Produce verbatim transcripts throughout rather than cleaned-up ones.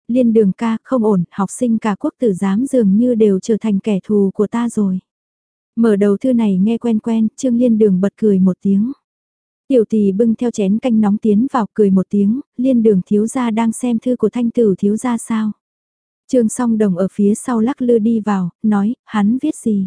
Liên Đường ca, không ổn, học sinh cả quốc tử giám dường như đều trở thành kẻ thù của ta rồi. Mở đầu thư này nghe quen quen, Trương Liên Đường bật cười một tiếng. Tiểu Tỳ bưng theo chén canh nóng tiến vào cười một tiếng, Liên Đường thiếu gia đang xem thư của Thanh tử thiếu gia sao? Trương Song Đồng ở phía sau lắc lư đi vào, nói, hắn viết gì?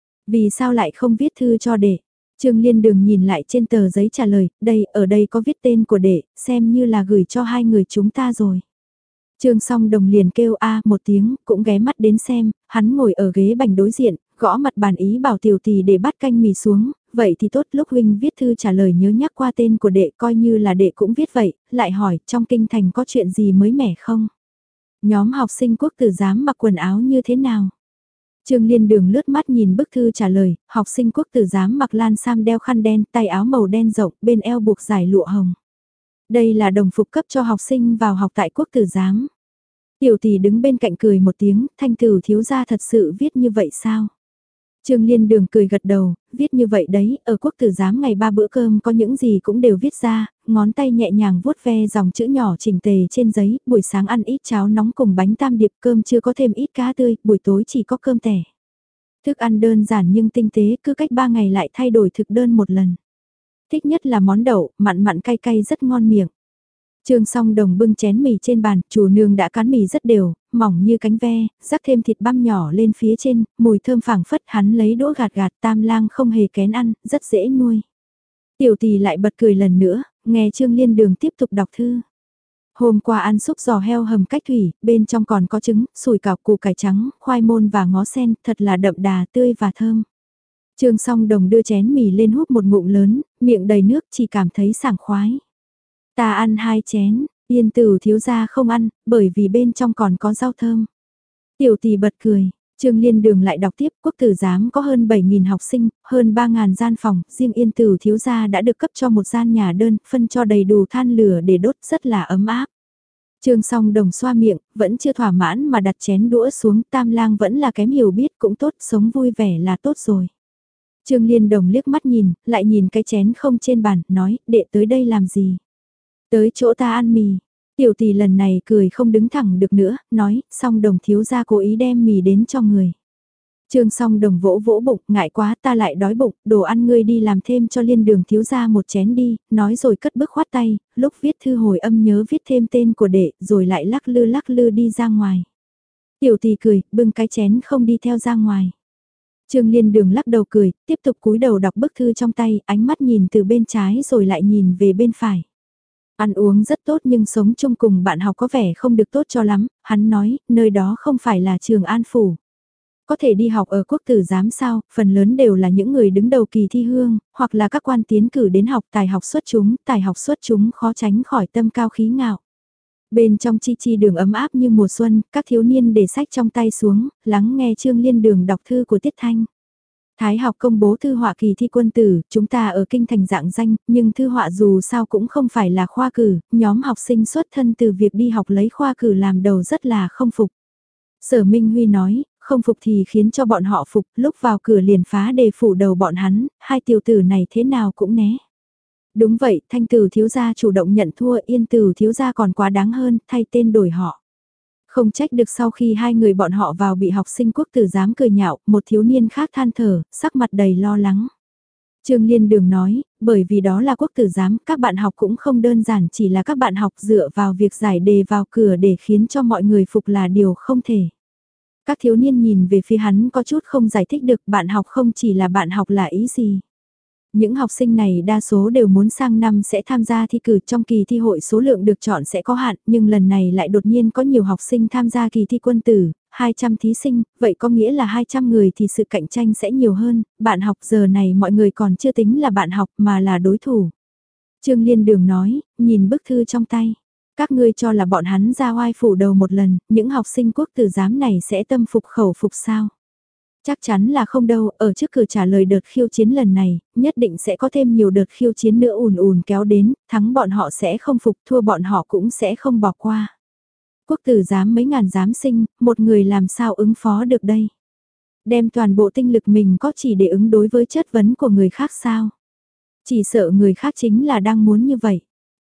Vì sao lại không viết thư cho đệ? Trương Liên Đường nhìn lại trên tờ giấy trả lời, đây, ở đây có viết tên của đệ, xem như là gửi cho hai người chúng ta rồi. Trương Song Đồng liền kêu a một tiếng, cũng ghé mắt đến xem, hắn ngồi ở ghế bành đối diện, gõ mặt bàn ý bảo Tiểu Tỳ để bắt canh mì xuống, vậy thì tốt, lúc huynh viết thư trả lời nhớ nhắc qua tên của đệ, coi như là đệ cũng viết vậy, lại hỏi trong kinh thành có chuyện gì mới mẻ không? Nhóm học sinh quốc tử giám mặc quần áo như thế nào? Trương Liên Đường lướt mắt nhìn bức thư trả lời, học sinh quốc tử giám mặc lan sam đeo khăn đen, tay áo màu đen rộng, bên eo buộc dài lụa hồng. Đây là đồng phục cấp cho học sinh vào học tại quốc tử giám. Tiểu Tỳ đứng bên cạnh cười một tiếng, Thanh tử thiếu gia thật sự viết như vậy sao? Trương Liên Đường cười gật đầu, viết như vậy đấy, ở quốc tử giám ngày ba bữa cơm có những gì cũng đều viết ra, ngón tay nhẹ nhàng vuốt ve dòng chữ nhỏ chỉnh tề trên giấy, buổi sáng ăn ít cháo nóng cùng bánh tam điệp, cơm chưa có thêm ít cá tươi, buổi tối chỉ có cơm tẻ. Thức ăn đơn giản nhưng tinh tế, cứ cách ba ngày lại thay đổi thực đơn một lần. Thích nhất là món đậu, mặn mặn cay cay rất ngon miệng. Trương Song Đồng bưng chén mì trên bàn, chủ nương đã cán mì rất đều, mỏng như cánh ve, rắc thêm thịt băm nhỏ lên phía trên, mùi thơm phảng phất, hắn lấy đũa gạt gạt, Tam Lang không hề kén ăn, rất dễ nuôi. Tiểu Tỳ lại bật cười lần nữa, nghe Trương Liên Đường tiếp tục đọc thư. Hôm qua ăn súp giò heo hầm cách thủy, bên trong còn có trứng, sủi cảo, củ cải trắng, khoai môn và ngó sen, thật là đậm đà, tươi và thơm. Trương Song Đồng đưa chén mì lên húp một ngụm lớn, miệng đầy nước, chỉ cảm thấy sảng khoái. Ta ăn hai chén, Yên Tử thiếu gia không ăn, bởi vì bên trong còn có rau thơm. Tiểu Tỳ bật cười, Trương Liên Đường lại đọc tiếp, quốc tử giám có hơn bảy nghìn học sinh, hơn ba nghìn gian phòng, riêng Yên Tử thiếu gia đã được cấp cho một gian nhà đơn, phân cho đầy đủ than lửa để đốt, rất là ấm áp. Trương Song Đồng xoa miệng, vẫn chưa thỏa mãn mà đặt chén đũa xuống, Tam Lang vẫn là kém hiểu biết, cũng tốt, sống vui vẻ là tốt rồi. Trương Liên Đồng liếc mắt nhìn, lại nhìn cái chén không trên bàn, nói, đệ tới đây làm gì? Tới chỗ ta ăn mì. Tiểu Tỳ lần này cười không đứng thẳng được nữa, nói, Song Đồng thiếu gia cố ý đem mì đến cho người. Trương Song Đồng vỗ vỗ bụng, ngại quá, ta lại đói bụng, đồ ăn ngươi đi làm thêm cho Liên Đường thiếu gia một chén đi, nói rồi cất bước khoát tay, lúc viết thư hồi âm nhớ viết thêm tên của đệ, rồi lại lắc lư lắc lư đi ra ngoài. Tiểu Tỳ cười, bưng cái chén không đi theo ra ngoài. Trương Liên Đường lắc đầu cười, tiếp tục cúi đầu đọc bức thư trong tay, ánh mắt nhìn từ bên trái rồi lại nhìn về bên phải. Ăn uống rất tốt nhưng sống chung cùng bạn học có vẻ không được tốt cho lắm, hắn nói, nơi đó không phải là trường An Phủ. Có thể đi học ở quốc tử giám sao, phần lớn đều là những người đứng đầu kỳ thi hương, hoặc là các quan tiến cử đến học tài học xuất chúng, tài học xuất chúng khó tránh khỏi tâm cao khí ngạo. Bên trong chi chi đường ấm áp như mùa xuân, các thiếu niên để sách trong tay xuống, lắng nghe Trương Liên Đường đọc thư của Tiết Thanh. Thái học công bố thư họa kỳ thi quân tử, chúng ta ở kinh thành dạng danh, nhưng thư họa dù sao cũng không phải là khoa cử, nhóm học sinh xuất thân từ việc đi học lấy khoa cử làm đầu rất là không phục. Sở Minh Huy nói, không phục thì khiến cho bọn họ phục, lúc vào cửa liền phá đề phủ đầu bọn hắn, hai tiểu tử này thế nào cũng né. Đúng vậy, Thanh tử thiếu gia chủ động nhận thua, Yên tử thiếu gia còn quá đáng hơn, thay tên đổi họ. Không trách được sau khi hai người bọn họ vào bị học sinh quốc tử giám cười nhạo, một thiếu niên khác than thở, sắc mặt đầy lo lắng. Trương Liên Đường nói, bởi vì đó là quốc tử giám, các bạn học cũng không đơn giản chỉ là các bạn học dựa vào việc giải đề vào cửa để khiến cho mọi người phục là điều không thể. Các thiếu niên nhìn về phía hắn có chút không giải thích được bạn học không chỉ là bạn học là ý gì. Những học sinh này đa số đều muốn sang năm sẽ tham gia thi cử, trong kỳ thi hội số lượng được chọn sẽ có hạn, nhưng lần này lại đột nhiên có nhiều học sinh tham gia kỳ thi quân tử, hai trăm thí sinh, vậy có nghĩa là hai trăm người thì sự cạnh tranh sẽ nhiều hơn, bạn học giờ này mọi người còn chưa tính là bạn học mà là đối thủ. Trương Liên Đường nói, nhìn bức thư trong tay, các ngươi cho là bọn hắn ra oai phủ đầu một lần, những học sinh quốc tử giám này sẽ tâm phục khẩu phục sao? Chắc chắn là không đâu, ở trước cửa trả lời đợt khiêu chiến lần này, nhất định sẽ có thêm nhiều đợt khiêu chiến nữa ùn ùn kéo đến, thắng bọn họ sẽ không phục, thua bọn họ cũng sẽ không bỏ qua. Quốc tử giám mấy ngàn giám sinh, một người làm sao ứng phó được đây? Đem toàn bộ tinh lực mình có chỉ để ứng đối với chất vấn của người khác sao? Chỉ sợ người khác chính là đang muốn như vậy.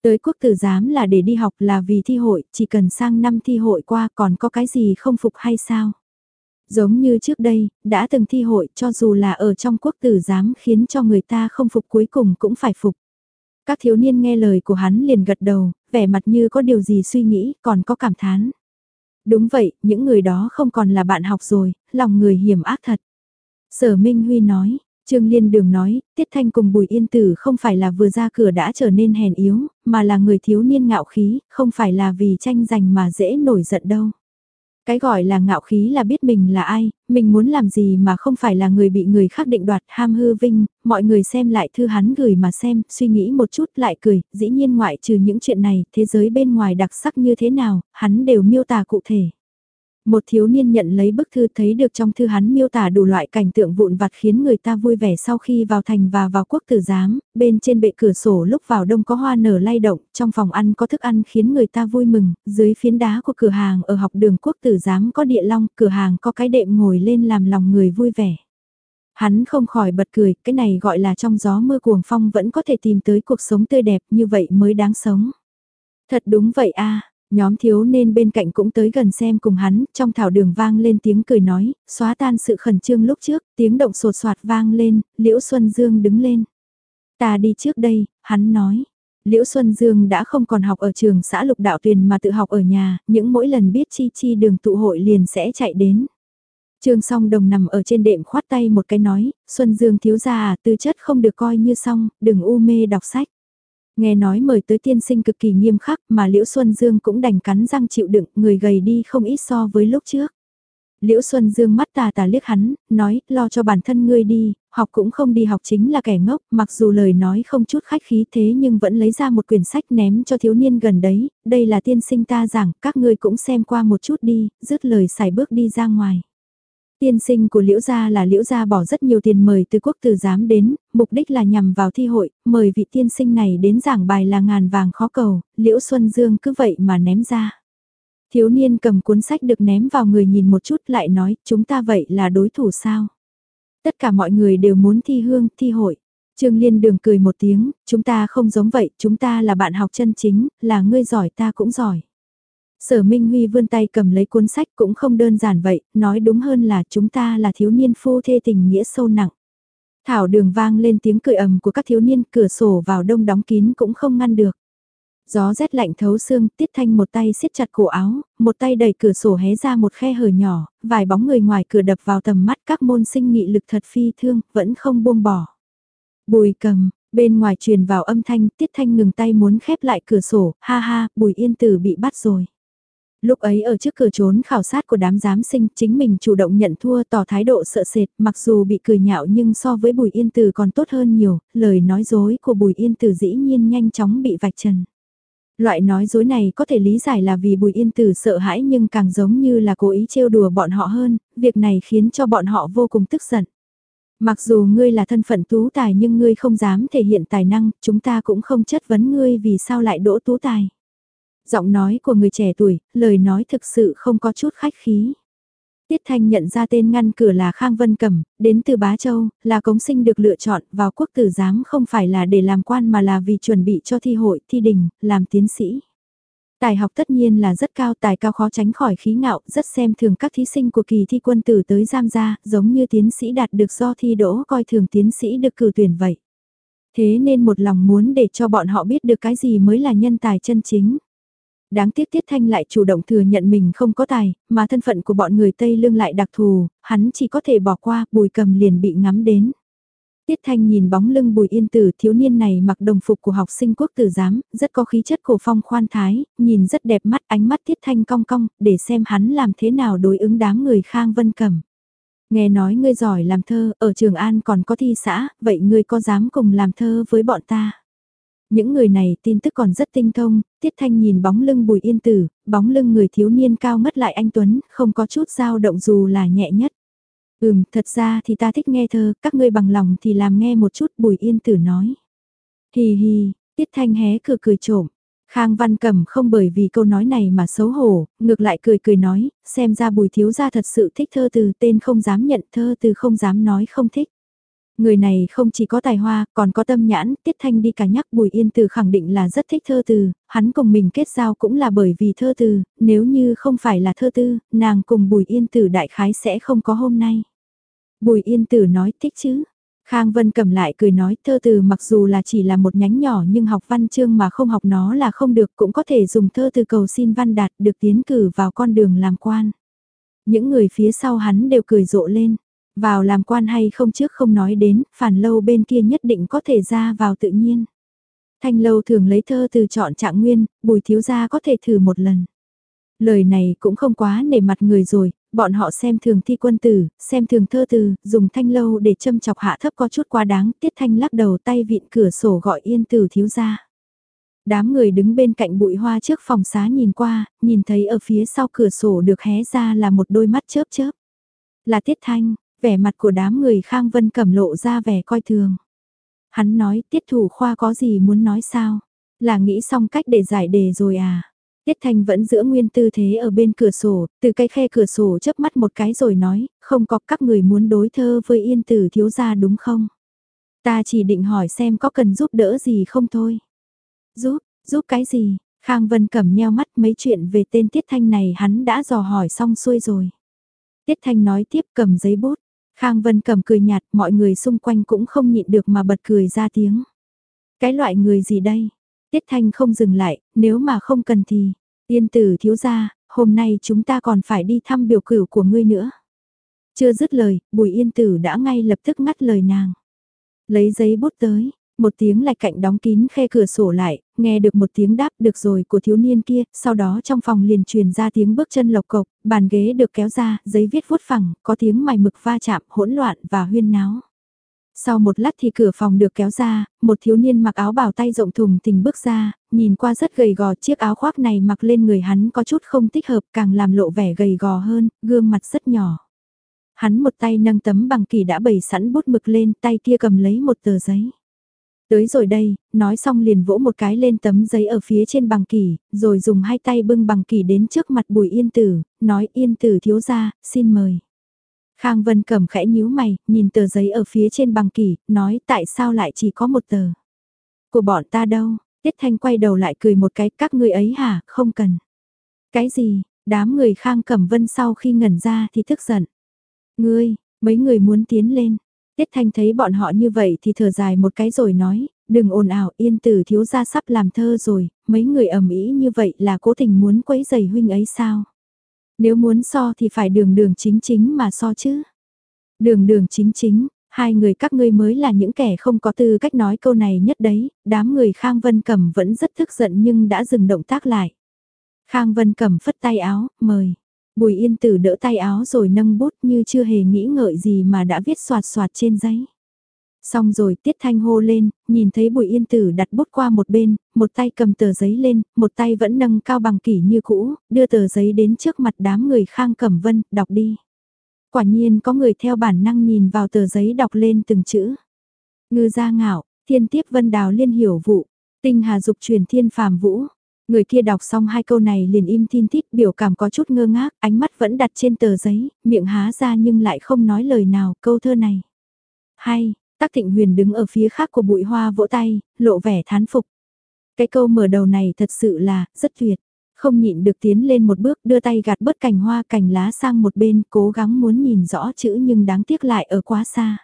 Tới quốc tử giám là để đi học là vì thi hội, chỉ cần sang năm thi hội qua còn có cái gì không phục hay sao? Giống như trước đây, đã từng thi hội cho dù là ở trong quốc tử giám khiến cho người ta không phục cuối cùng cũng phải phục. Các thiếu niên nghe lời của hắn liền gật đầu, vẻ mặt như có điều gì suy nghĩ, còn có cảm thán. Đúng vậy, những người đó không còn là bạn học rồi, lòng người hiểm ác thật. Sở Minh Huy nói, Trương Liên Đường nói, Tiết Thanh cùng Bùi Yên Tử không phải là vừa ra cửa đã trở nên hèn yếu, mà là người thiếu niên ngạo khí, không phải là vì tranh giành mà dễ nổi giận đâu. Cái gọi là ngạo khí là biết mình là ai, mình muốn làm gì mà không phải là người bị người khác định đoạt ham hư vinh, mọi người xem lại thư hắn gửi mà xem, suy nghĩ một chút lại cười, dĩ nhiên ngoại trừ những chuyện này, thế giới bên ngoài đặc sắc như thế nào, hắn đều miêu tả cụ thể. Một thiếu niên nhận lấy bức thư thấy được trong thư hắn miêu tả đủ loại cảnh tượng vụn vặt khiến người ta vui vẻ sau khi vào thành và vào quốc tử giám, bên trên bệ cửa sổ lúc vào đông có hoa nở lay động, trong phòng ăn có thức ăn khiến người ta vui mừng, dưới phiến đá của cửa hàng ở học đường quốc tử giám có địa long, cửa hàng có cái đệm ngồi lên làm lòng người vui vẻ. Hắn không khỏi bật cười, cái này gọi là trong gió mưa cuồng phong vẫn có thể tìm tới cuộc sống tươi đẹp như vậy mới đáng sống. Thật đúng vậy a. Nhóm thiếu nên bên cạnh cũng tới gần xem cùng hắn, trong thảo đường vang lên tiếng cười nói, xóa tan sự khẩn trương lúc trước, tiếng động sột soạt vang lên, Liễu Xuân Dương đứng lên. Ta đi trước đây, hắn nói. Liễu Xuân Dương đã không còn học ở trường xã Lục Đạo Tuyền mà tự học ở nhà, những mỗi lần biết chi chi đường tụ hội liền sẽ chạy đến. Trương Song Đồng nằm ở trên đệm khoát tay một cái nói, Xuân Dương thiếu gia à, tư chất không được coi như xong, đừng u mê đọc sách. Nghe nói mời tới tiên sinh cực kỳ nghiêm khắc mà Liễu Xuân Dương cũng đành cắn răng chịu đựng, người gầy đi không ít so với lúc trước. Liễu Xuân Dương mắt tà tà liếc hắn, nói, lo cho bản thân ngươi đi, học cũng không đi học chính là kẻ ngốc, mặc dù lời nói không chút khách khí thế nhưng vẫn lấy ra một quyển sách ném cho thiếu niên gần đấy, đây là tiên sinh ta giảng, các ngươi cũng xem qua một chút đi, dứt lời xài bước đi ra ngoài. Tiên sinh của Liễu Gia là Liễu Gia bỏ rất nhiều tiền mời từ quốc tử giám đến, mục đích là nhằm vào thi hội, mời vị tiên sinh này đến giảng bài là ngàn vàng khó cầu, Liễu Xuân Dương cứ vậy mà ném ra. Thiếu niên cầm cuốn sách được ném vào người nhìn một chút lại nói, chúng ta vậy là đối thủ sao? Tất cả mọi người đều muốn thi hương, thi hội. Trương Liên Đường cười một tiếng, chúng ta không giống vậy, chúng ta là bạn học chân chính, là ngươi giỏi ta cũng giỏi. Sở Minh Huy vươn tay cầm lấy cuốn sách cũng không đơn giản vậy, nói đúng hơn là chúng ta là thiếu niên phu thê tình nghĩa sâu nặng. Thảo đường vang lên tiếng cười ầm của các thiếu niên, cửa sổ vào đông đóng kín cũng không ngăn được. Gió rét lạnh thấu xương, Tiết Thanh một tay siết chặt cổ áo, một tay đẩy cửa sổ hé ra một khe hở nhỏ, vài bóng người ngoài cửa đập vào tầm mắt, các môn sinh nghị lực thật phi thương, vẫn không buông bỏ. Bùi Cầm, bên ngoài truyền vào âm thanh, Tiết Thanh ngừng tay muốn khép lại cửa sổ, ha ha, Bùi Yên Tử bị bắt rồi. Lúc ấy ở trước cửa trốn khảo sát của đám giám sinh, chính mình chủ động nhận thua, tỏ thái độ sợ sệt, mặc dù bị cười nhạo nhưng so với Bùi Yên Tử còn tốt hơn nhiều, lời nói dối của Bùi Yên Tử dĩ nhiên nhanh chóng bị vạch trần. Loại nói dối này có thể lý giải là vì Bùi Yên Tử sợ hãi nhưng càng giống như là cố ý trêu đùa bọn họ hơn, việc này khiến cho bọn họ vô cùng tức giận. Mặc dù ngươi là thân phận tú tài nhưng ngươi không dám thể hiện tài năng, chúng ta cũng không chất vấn ngươi vì sao lại đỗ tú tài. Giọng nói của người trẻ tuổi, lời nói thực sự không có chút khách khí. Tiết Thanh nhận ra tên ngăn cửa là Khang Vân Cẩm, đến từ Bá Châu, là cống sinh được lựa chọn vào quốc tử giám không phải là để làm quan mà là vì chuẩn bị cho thi hội, thi đình, làm tiến sĩ. Tài học tất nhiên là rất cao, tài cao khó tránh khỏi khí ngạo, rất xem thường các thí sinh của kỳ thi quân tử tới giam gia, giống như tiến sĩ đạt được do thi đỗ coi thường tiến sĩ được cử tuyển vậy. Thế nên một lòng muốn để cho bọn họ biết được cái gì mới là nhân tài chân chính. Đáng tiếc Tiết Thanh lại chủ động thừa nhận mình không có tài, mà thân phận của bọn người Tây Lương lại đặc thù, hắn chỉ có thể bỏ qua, Bùi Cầm liền bị ngắm đến. Tiết Thanh nhìn bóng lưng Bùi Yên Tử, thiếu niên này mặc đồng phục của học sinh quốc tử giám, rất có khí chất cổ phong khoan thái, nhìn rất đẹp mắt, ánh mắt Tiết Thanh cong cong, để xem hắn làm thế nào đối ứng đám người Khang Vân Cẩm. Nghe nói ngươi giỏi làm thơ, ở Trường An còn có thi xã, vậy ngươi có dám cùng làm thơ với bọn ta? Những người này tin tức còn rất tinh thông, Tiết Thanh nhìn bóng lưng Bùi Yên Tử, bóng lưng người thiếu niên cao ngất lại anh Tuấn, không có chút dao động dù là nhẹ nhất. Ừm, thật ra thì ta thích nghe thơ, các ngươi bằng lòng thì làm nghe một chút, Bùi Yên Tử nói. Hì hì, Tiết Thanh hé cửa cười trộm. Khang Văn Cẩm không bởi vì câu nói này mà xấu hổ, ngược lại cười cười nói, xem ra Bùi thiếu gia thật sự thích thơ từ, tên không dám nhận, thơ từ không dám nói không thích. Người này không chỉ có tài hoa, còn có tâm nhãn, Tiết Thanh đi cả nhắc Bùi Yên Tử khẳng định là rất thích thơ từ, hắn cùng mình kết giao cũng là bởi vì thơ từ, nếu như không phải là thơ tư, nàng cùng Bùi Yên Tử đại khái sẽ không có hôm nay. Bùi Yên Tử nói thích chứ. Khang Vân cầm lại cười nói thơ từ mặc dù là chỉ là một nhánh nhỏ nhưng học văn chương mà không học nó là không được, cũng có thể dùng thơ từ cầu xin văn đạt được tiến cử vào con đường làm quan. Những người phía sau hắn đều cười rộ lên. Vào làm quan hay không trước không nói đến, Phản Lâu bên kia nhất định có thể ra vào tự nhiên. Thanh Lâu thường lấy thơ từ chọn trạng nguyên, Bùi thiếu gia có thể thử một lần. Lời này cũng không quá nể mặt người rồi, bọn họ xem thường thi quân tử, xem thường thơ từ, dùng Thanh Lâu để châm chọc hạ thấp có chút quá đáng, Tiết Thanh lắc đầu tay vịn cửa sổ gọi Yên Tử thiếu gia. Đám người đứng bên cạnh bụi hoa trước phòng xá nhìn qua, nhìn thấy ở phía sau cửa sổ được hé ra là một đôi mắt chớp chớp. Là Tiết Thanh. Vẻ mặt của đám người Khang Vân Cẩm lộ ra vẻ coi thường. Hắn nói Tiết thủ khoa có gì muốn nói sao? Là nghĩ xong cách để giải đề rồi à? Tiết Thanh vẫn giữ nguyên tư thế ở bên cửa sổ, từ cái khe cửa sổ chớp mắt một cái rồi nói, không có các người muốn đối thơ với Yên Tử thiếu gia đúng không? Ta chỉ định hỏi xem có cần giúp đỡ gì không thôi. Giúp, giúp cái gì? Khang Vân Cẩm nheo mắt mấy chuyện về tên Tiết Thanh này hắn đã dò hỏi xong xuôi rồi. Tiết Thanh nói tiếp cầm giấy bút. Khang Vân cầm cười nhạt, mọi người xung quanh cũng không nhịn được mà bật cười ra tiếng. Cái loại người gì đây? Tiết Thanh không dừng lại, nếu mà không cần thì, Yên Tử thiếu gia, hôm nay chúng ta còn phải đi thăm biểu cửu của ngươi nữa. Chưa dứt lời, Bùi Yên Tử đã ngay lập tức ngắt lời nàng. Lấy giấy bút tới, một tiếng lạch cạnh đóng kín khe cửa sổ lại, nghe được một tiếng đáp được rồi của thiếu niên kia, sau đó trong phòng liền truyền ra tiếng bước chân lộc cộc, bàn ghế được kéo ra, giấy viết vuốt phẳng, có tiếng mài mực va chạm, hỗn loạn và huyên náo. Sau một lát thì cửa phòng được kéo ra, một thiếu niên mặc áo bào tay rộng thùng thình bước ra, nhìn qua rất gầy gò, chiếc áo khoác này mặc lên người hắn có chút không thích hợp, càng làm lộ vẻ gầy gò hơn, gương mặt rất nhỏ. Hắn một tay nâng tấm bằng kỷ đã bày sẵn bút mực lên, tay kia cầm lấy một tờ giấy. Tới rồi đây, nói xong liền vỗ một cái lên tấm giấy ở phía trên bằng kỷ, rồi dùng hai tay bưng bằng kỷ đến trước mặt Bùi Yên Tử, nói Yên Tử thiếu gia, xin mời. Khang Vân Cẩm khẽ nhíu mày, nhìn tờ giấy ở phía trên bằng kỷ, nói tại sao lại chỉ có một tờ. Của bọn ta đâu? Tiết Thanh quay đầu lại cười một cái, các ngươi ấy hả, không cần. Cái gì? Đám người Khang Cẩm Vân sau khi ngẩn ra thì tức giận. Ngươi, mấy người muốn tiến lên. Tiết Thanh thấy bọn họ như vậy thì thở dài một cái rồi nói, đừng ồn ào, Yên Tử thiếu gia sắp làm thơ rồi, mấy người ầm ĩ như vậy là cố tình muốn quấy giày huynh ấy sao? Nếu muốn so thì phải đường đường chính chính mà so chứ. Đường đường chính chính, hai người các ngươi mới là những kẻ không có tư cách nói câu này nhất đấy, đám người Khang Vân Cẩm vẫn rất tức giận nhưng đã dừng động tác lại. Khang Vân Cẩm phất tay áo, mời. Bùi Yên Tử đỡ tay áo rồi nâng bút như chưa hề nghĩ ngợi gì mà đã viết soạt soạt trên giấy. Xong rồi Tiết Thanh hô lên, nhìn thấy Bùi Yên Tử đặt bút qua một bên, một tay cầm tờ giấy lên, một tay vẫn nâng cao bằng kỷ như cũ, đưa tờ giấy đến trước mặt đám người Khang Cẩm Vân, đọc đi. Quả nhiên có người theo bản năng nhìn vào tờ giấy đọc lên từng chữ. Ngư gia ngạo, thiên tiếp vân đào liên hiểu vụ, tinh hà dục truyền thiên phàm vũ. Người kia đọc xong hai câu này liền im thin thít, biểu cảm có chút ngơ ngác, ánh mắt vẫn đặt trên tờ giấy, miệng há ra nhưng lại không nói lời nào, câu thơ này. Hay, Tắc Thịnh Huyền đứng ở phía khác của bụi hoa vỗ tay, lộ vẻ thán phục. Cái câu mở đầu này thật sự là, rất tuyệt. Không nhịn được tiến lên một bước đưa tay gạt bớt cành hoa cành lá sang một bên, cố gắng muốn nhìn rõ chữ nhưng đáng tiếc lại ở quá xa.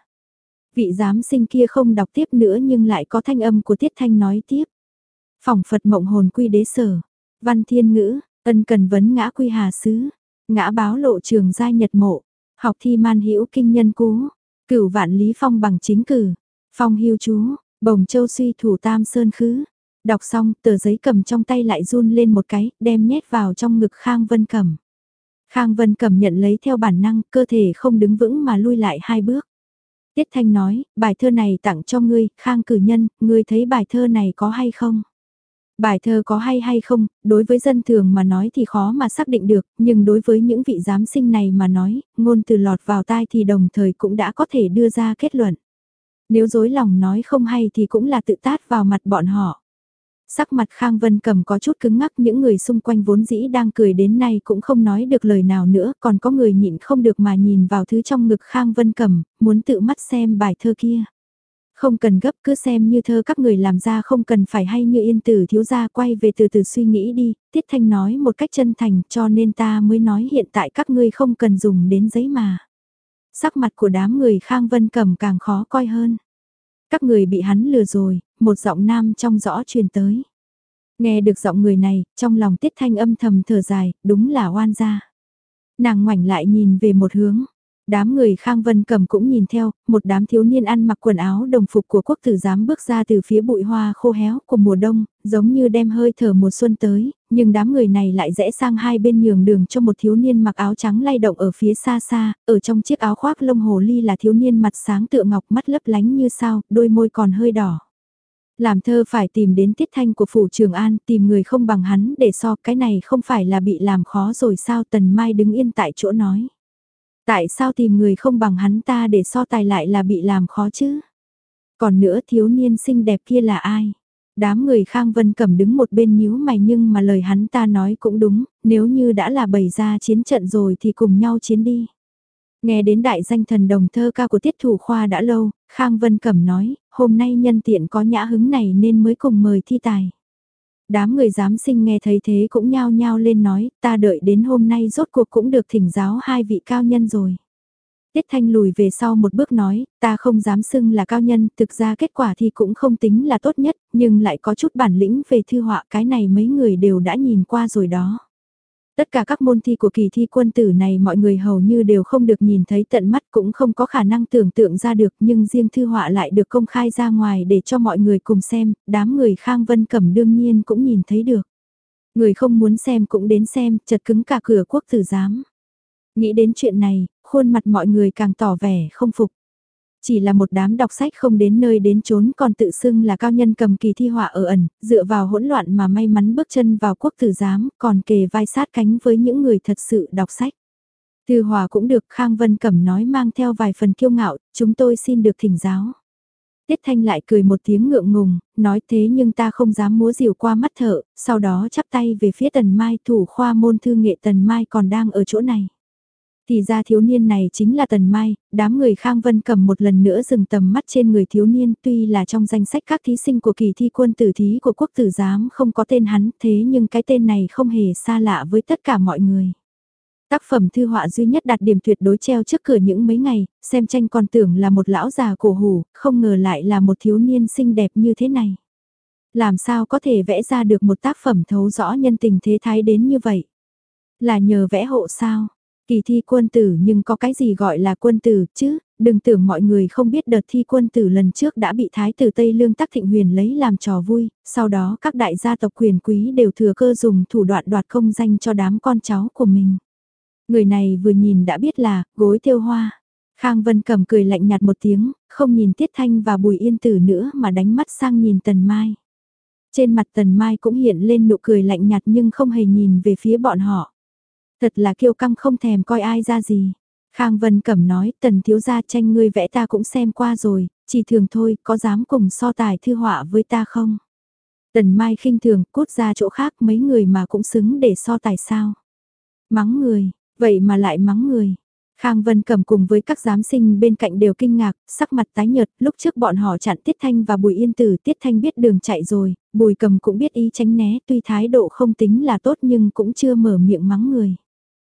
Vị giám sinh kia không đọc tiếp nữa nhưng lại có thanh âm của Tiết Thanh nói tiếp. Phỏng Phật mộng hồn quy đế sở, văn thiên ngữ, ân cần vấn ngã quy hà sứ, ngã báo lộ trường giai nhật mộ, học thi man hữu kinh nhân cú, cửu vạn lý phong bằng chính cử, phong hưu chú, bồng châu suy thủ tam sơn khứ. Đọc xong, tờ giấy cầm trong tay lại run lên một cái, đem nhét vào trong ngực Khang Vân Cẩm. Khang Vân Cẩm nhận lấy theo bản năng, cơ thể không đứng vững mà lui lại hai bước. Tiết Thanh nói, bài thơ này tặng cho ngươi, Khang cử nhân, ngươi thấy bài thơ này có hay không? Bài thơ có hay hay không, đối với dân thường mà nói thì khó mà xác định được, nhưng đối với những vị giám sinh này mà nói, ngôn từ lọt vào tai thì đồng thời cũng đã có thể đưa ra kết luận. Nếu dối lòng nói không hay thì cũng là tự tát vào mặt bọn họ. Sắc mặt Khang Vân Cẩm có chút cứng ngắc, những người xung quanh vốn dĩ đang cười đến nay cũng không nói được lời nào nữa, còn có người nhịn không được mà nhìn vào thứ trong ngực Khang Vân Cẩm, muốn tự mắt xem bài thơ kia. Không cần gấp, cứ xem như thơ các người làm ra, không cần phải hay như Yên Tử thiếu gia, quay về từ từ suy nghĩ đi. Tiết Thanh nói một cách chân thành, cho nên ta mới nói hiện tại các ngươi không cần dùng đến giấy mà. Sắc mặt của đám người Khang Vân Cẩm càng khó coi hơn. Các người bị hắn lừa rồi, một giọng nam trong rõ truyền tới. Nghe được giọng người này, trong lòng Tiết Thanh âm thầm thở dài, đúng là oan gia. Nàng ngoảnh lại nhìn về một hướng. Đám người Khang Vân Cẩm cũng nhìn theo, một đám thiếu niên ăn mặc quần áo đồng phục của quốc tử giám bước ra từ phía bụi hoa khô héo của mùa đông, giống như đem hơi thở mùa xuân tới, nhưng đám người này lại rẽ sang hai bên nhường đường cho một thiếu niên mặc áo trắng lay động ở phía xa xa, ở trong chiếc áo khoác lông hồ ly là thiếu niên mặt sáng tựa ngọc, mắt lấp lánh như sao, đôi môi còn hơi đỏ. Làm thơ phải tìm đến Tiết Thanh của phủ Trường An, tìm người không bằng hắn để so, cái này không phải là bị làm khó rồi sao? Tần Mai đứng yên tại chỗ nói. Tại sao tìm người không bằng hắn ta để so tài lại là bị làm khó chứ? Còn nữa, thiếu niên xinh đẹp kia là ai? Đám người Khang Vân Cẩm đứng một bên nhíu mày, nhưng mà lời hắn ta nói cũng đúng, nếu như đã là bày ra chiến trận rồi thì cùng nhau chiến đi. Nghe đến đại danh thần đồng thơ ca của Tiết Thủ Khoa đã lâu, Khang Vân Cẩm nói, hôm nay nhân tiện có nhã hứng này nên mới cùng mời thi tài. Đám người giám sinh nghe thấy thế cũng nhao nhao lên nói, ta đợi đến hôm nay rốt cuộc cũng được thỉnh giáo hai vị cao nhân rồi. Tiết Thanh lùi về sau một bước nói, ta không dám xưng là cao nhân, thực ra kết quả thì cũng không tính là tốt nhất, nhưng lại có chút bản lĩnh về thư họa, cái này mấy người đều đã nhìn qua rồi đó. Tất cả các môn thi của kỳ thi quân tử này mọi người hầu như đều không được nhìn thấy tận mắt, cũng không có khả năng tưởng tượng ra được, nhưng riêng thư họa lại được công khai ra ngoài để cho mọi người cùng xem, đám người Khang Vân Cẩm đương nhiên cũng nhìn thấy được. Người không muốn xem cũng đến xem, chật cứng cả cửa quốc tử giám. Nghĩ đến chuyện này, khuôn mặt mọi người càng tỏ vẻ không phục. Chỉ là một đám đọc sách không đến nơi đến chốn, còn tự xưng là cao nhân cầm kỳ thi họa ở ẩn, dựa vào hỗn loạn mà may mắn bước chân vào quốc tử giám, còn kề vai sát cánh với những người thật sự đọc sách. Thư họa cũng được, Khang Vân Cẩm nói mang theo vài phần kiêu ngạo, chúng tôi xin được thỉnh giáo. Tiết Thanh lại cười một tiếng ngượng ngùng, nói thế nhưng ta không dám múa rìu qua mắt thợ, sau đó chắp tay về phía Tần Mai, thủ khoa môn thư nghệ Tần Mai còn đang ở chỗ này. Thì ra thiếu niên này chính là Tần Mai, đám người Khang Vân Cẩm một lần nữa dừng tầm mắt trên người thiếu niên, tuy là trong danh sách các thí sinh của kỳ thi quân tử thí của quốc tử giám không có tên hắn, thế nhưng cái tên này không hề xa lạ với tất cả mọi người. Tác phẩm thư họa duy nhất đạt điểm tuyệt đối treo trước cửa những mấy ngày, xem tranh còn tưởng là một lão già cổ hủ, không ngờ lại là một thiếu niên xinh đẹp như thế này. Làm sao có thể vẽ ra được một tác phẩm thấu rõ nhân tình thế thái đến như vậy? Là nhờ vẽ hộ sao? Kỳ thi quân tử nhưng có cái gì gọi là quân tử chứ, đừng tưởng mọi người không biết đợt thi quân tử lần trước đã bị thái tử Tây Lương Tắc Thịnh Huyền lấy làm trò vui, sau đó các đại gia tộc quyền quý đều thừa cơ dùng thủ đoạn đoạt công danh cho đám con cháu của mình. Người này vừa nhìn đã biết là gối thêu hoa. Khang Vân Cẩm cười lạnh nhạt một tiếng, không nhìn Tiết Thanh và Bùi Yên Tử nữa mà đánh mắt sang nhìn Tần Mai. Trên mặt Tần Mai cũng hiện lên nụ cười lạnh nhạt nhưng không hề nhìn về phía bọn họ. Thật là kiêu căng không thèm coi ai ra gì. Khang Vân Cẩm nói, Tần thiếu gia tranh ngươi vẽ ta cũng xem qua rồi, chỉ thường thôi, có dám cùng so tài thư họa với ta không? Tần Mai khinh thường, cút ra chỗ khác, mấy người mà cũng xứng để so tài sao? Mắng người, vậy mà lại mắng người. Khang Vân Cẩm cùng với các giám sinh bên cạnh đều kinh ngạc, sắc mặt tái nhợt, lúc trước bọn họ chặn Tiết Thanh và Bùi Yên Tử, Tiết Thanh biết đường chạy rồi, Bùi Cầm cũng biết ý tránh né, tuy thái độ không tính là tốt nhưng cũng chưa mở miệng mắng người.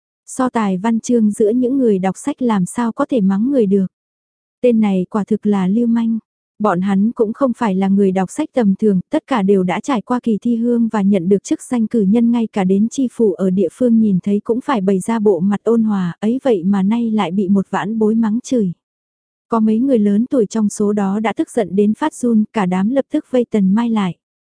So tài văn chương giữa những người đọc sách làm sao có thể mắng người được. Tên này quả thực là lưu manh. Bọn hắn cũng không phải là người đọc sách tầm thường, tất cả đều đã trải qua kỳ thi hương và nhận được chức danh cử nhân, ngay cả đến chi phủ ở địa phương nhìn thấy cũng phải bày ra bộ mặt ôn hòa, ấy vậy mà nay lại bị một vãn bối mắng chửi. Có mấy người lớn tuổi trong số đó đã tức giận đến phát run, cả đám lập tức vây Tần Mai lại.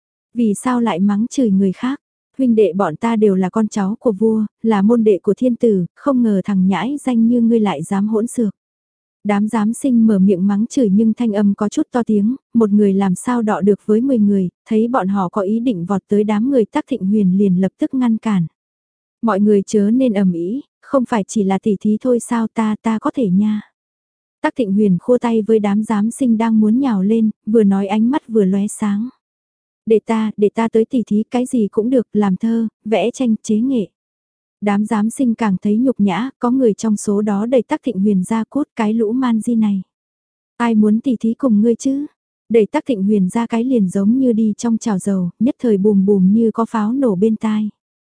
Vì sao lại mắng chửi người khác? Huynh đệ bọn ta đều là con cháu của vua, là môn đệ của thiên tử, không ngờ thằng nhãi danh như ngươi lại dám hỗn xược. Đám giám sinh mở miệng mắng chửi nhưng thanh âm có chút to tiếng, một người làm sao đọ được với mười người, thấy bọn họ có ý định vọt tới đám người Tắc Thịnh Huyền liền lập tức ngăn cản. Mọi người chớ nên ầm ĩ, không phải chỉ là tỉ thí thôi sao, ta ta có thể nha. Tắc Thịnh Huyền khua tay với đám giám sinh đang muốn nhào lên, vừa nói ánh mắt vừa lóe sáng. Để ta, để ta tới tỉ thí cái gì cũng được, làm thơ, vẽ tranh, chế nghệ. Đám giám sinh càng thấy nhục nhã, có người trong số đó đẩy Tắc Thịnh Huyền ra cốt cái lũ man di này. Ai muốn tỉ thí cùng ngươi chứ? Đẩy Tắc Thịnh Huyền ra cái liền giống như đi trong chảo dầu, nhất thời bùm bùm như có pháo nổ bên tai.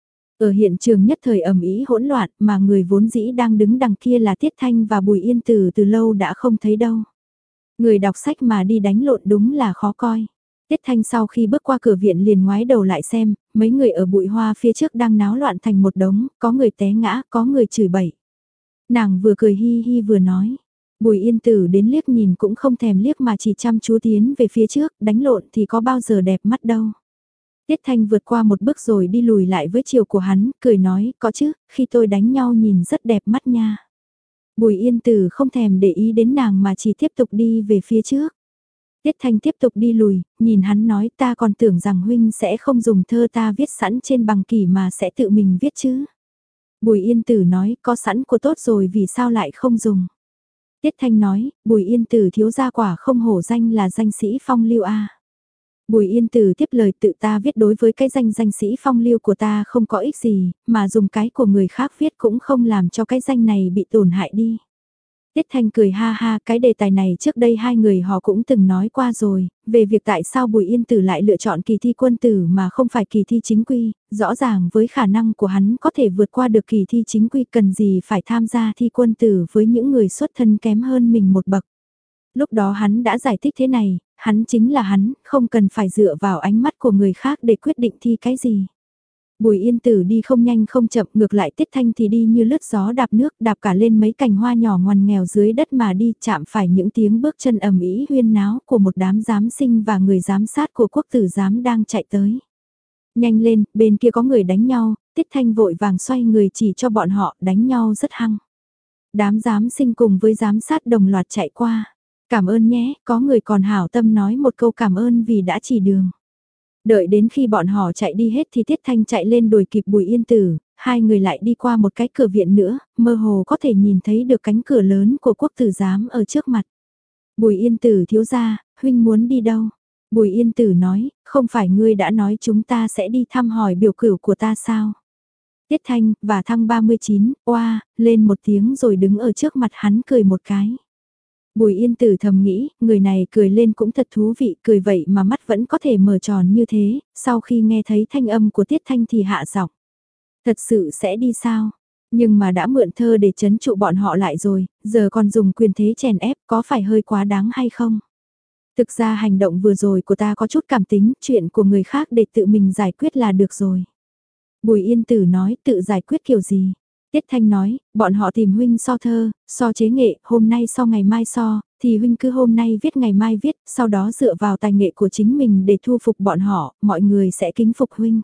Ở hiện trường nhất thời ầm ĩ hỗn loạn mà người vốn dĩ đang đứng đằng kia là Tiết Thanh và Bùi Yên Tử từ lâu đã không thấy đâu. Người đọc sách mà đi đánh lộn đúng là khó coi. Tiết Thanh sau khi bước qua cửa viện liền ngoái đầu lại xem, mấy người ở bụi hoa phía trước đang náo loạn thành một đống, có người té ngã, có người chửi bậy. Nàng vừa cười hi hi vừa nói. Bùi Yên Tử đến liếc nhìn cũng không thèm liếc mà chỉ chăm chú tiến về phía trước, đánh lộn thì có bao giờ đẹp mắt đâu. Tiết Thanh vượt qua một bước rồi đi lùi lại với chiều của hắn, cười nói, có chứ, khi tôi đánh nhau nhìn rất đẹp mắt nha. Bùi Yên Tử không thèm để ý đến nàng mà chỉ tiếp tục đi về phía trước. Tiết Thanh tiếp tục đi lùi, nhìn hắn nói ta còn tưởng rằng huynh sẽ không dùng thơ ta viết sẵn trên bằng kỷ mà sẽ tự mình viết chứ. Bùi Yên Tử nói có sẵn của tốt rồi vì sao lại không dùng. Tiết Thanh nói, Bùi Yên Tử thiếu gia quả không hổ danh là danh sĩ phong lưu a. Bùi Yên Tử tiếp lời tự ta viết đối với cái danh danh sĩ phong lưu của ta không có ích gì, mà dùng cái của người khác viết cũng không làm cho cái danh này bị tổn hại đi. Tiết Thanh cười ha ha, cái đề tài này trước đây hai người họ cũng từng nói qua rồi, về việc tại sao Bùi Yên Tử lại lựa chọn kỳ thi quân tử mà không phải kỳ thi chính quy, rõ ràng với khả năng của hắn có thể vượt qua được kỳ thi chính quy cần gì phải tham gia thi quân tử với những người xuất thân kém hơn mình một bậc. Lúc đó hắn đã giải thích thế này, hắn chính là hắn, không cần phải dựa vào ánh mắt của người khác để quyết định thi cái gì. Bùi Yên Tử đi không nhanh không chậm, ngược lại Tiết Thanh thì đi như lướt gió đạp nước, đạp cả lên mấy cành hoa nhỏ ngoằn nghèo dưới đất mà đi, chạm phải những tiếng bước chân ầm ĩ huyên náo của một đám giám sinh và người giám sát của quốc tử giám đang chạy tới. Nhanh lên, bên kia có người đánh nhau, Tiết Thanh vội vàng xoay người chỉ cho bọn họ, đánh nhau rất hăng. Đám giám sinh cùng với giám sát đồng loạt chạy qua. Cảm ơn nhé, có người còn hảo tâm nói một câu cảm ơn vì đã chỉ đường. Đợi đến khi bọn họ chạy đi hết thì Tiết Thanh chạy lên đuổi kịp Bùi Yên Tử, hai người lại đi qua một cái cửa viện nữa, mơ hồ có thể nhìn thấy được cánh cửa lớn của quốc tử giám ở trước mặt. Bùi Yên Tử thiếu gia, huynh muốn đi đâu? Bùi Yên Tử nói, không phải ngươi đã nói chúng ta sẽ đi thăm hỏi biểu cửu của ta sao? Tiết Thanh, và thăng ba mươi chín, oa, lên một tiếng rồi đứng ở trước mặt hắn cười một cái. Bùi Yên Tử thầm nghĩ, người này cười lên cũng thật thú vị, cười vậy mà mắt vẫn có thể mở tròn như thế, sau khi nghe thấy thanh âm của Tiết Thanh thì hạ giọng. Thật sự sẽ đi sao? Nhưng mà đã mượn thơ để trấn trụ bọn họ lại rồi, giờ còn dùng quyền thế chèn ép có phải hơi quá đáng hay không? Thực ra hành động vừa rồi của ta có chút cảm tính, chuyện của người khác để tự mình giải quyết là được rồi. Bùi Yên Tử nói tự giải quyết kiểu gì? Tiết Thanh nói, bọn họ tìm huynh so thơ, so chế nghệ, hôm nay so ngày mai so, thì huynh cứ hôm nay viết ngày mai viết, sau đó dựa vào tài nghệ của chính mình để thu phục bọn họ, mọi người sẽ kính phục huynh.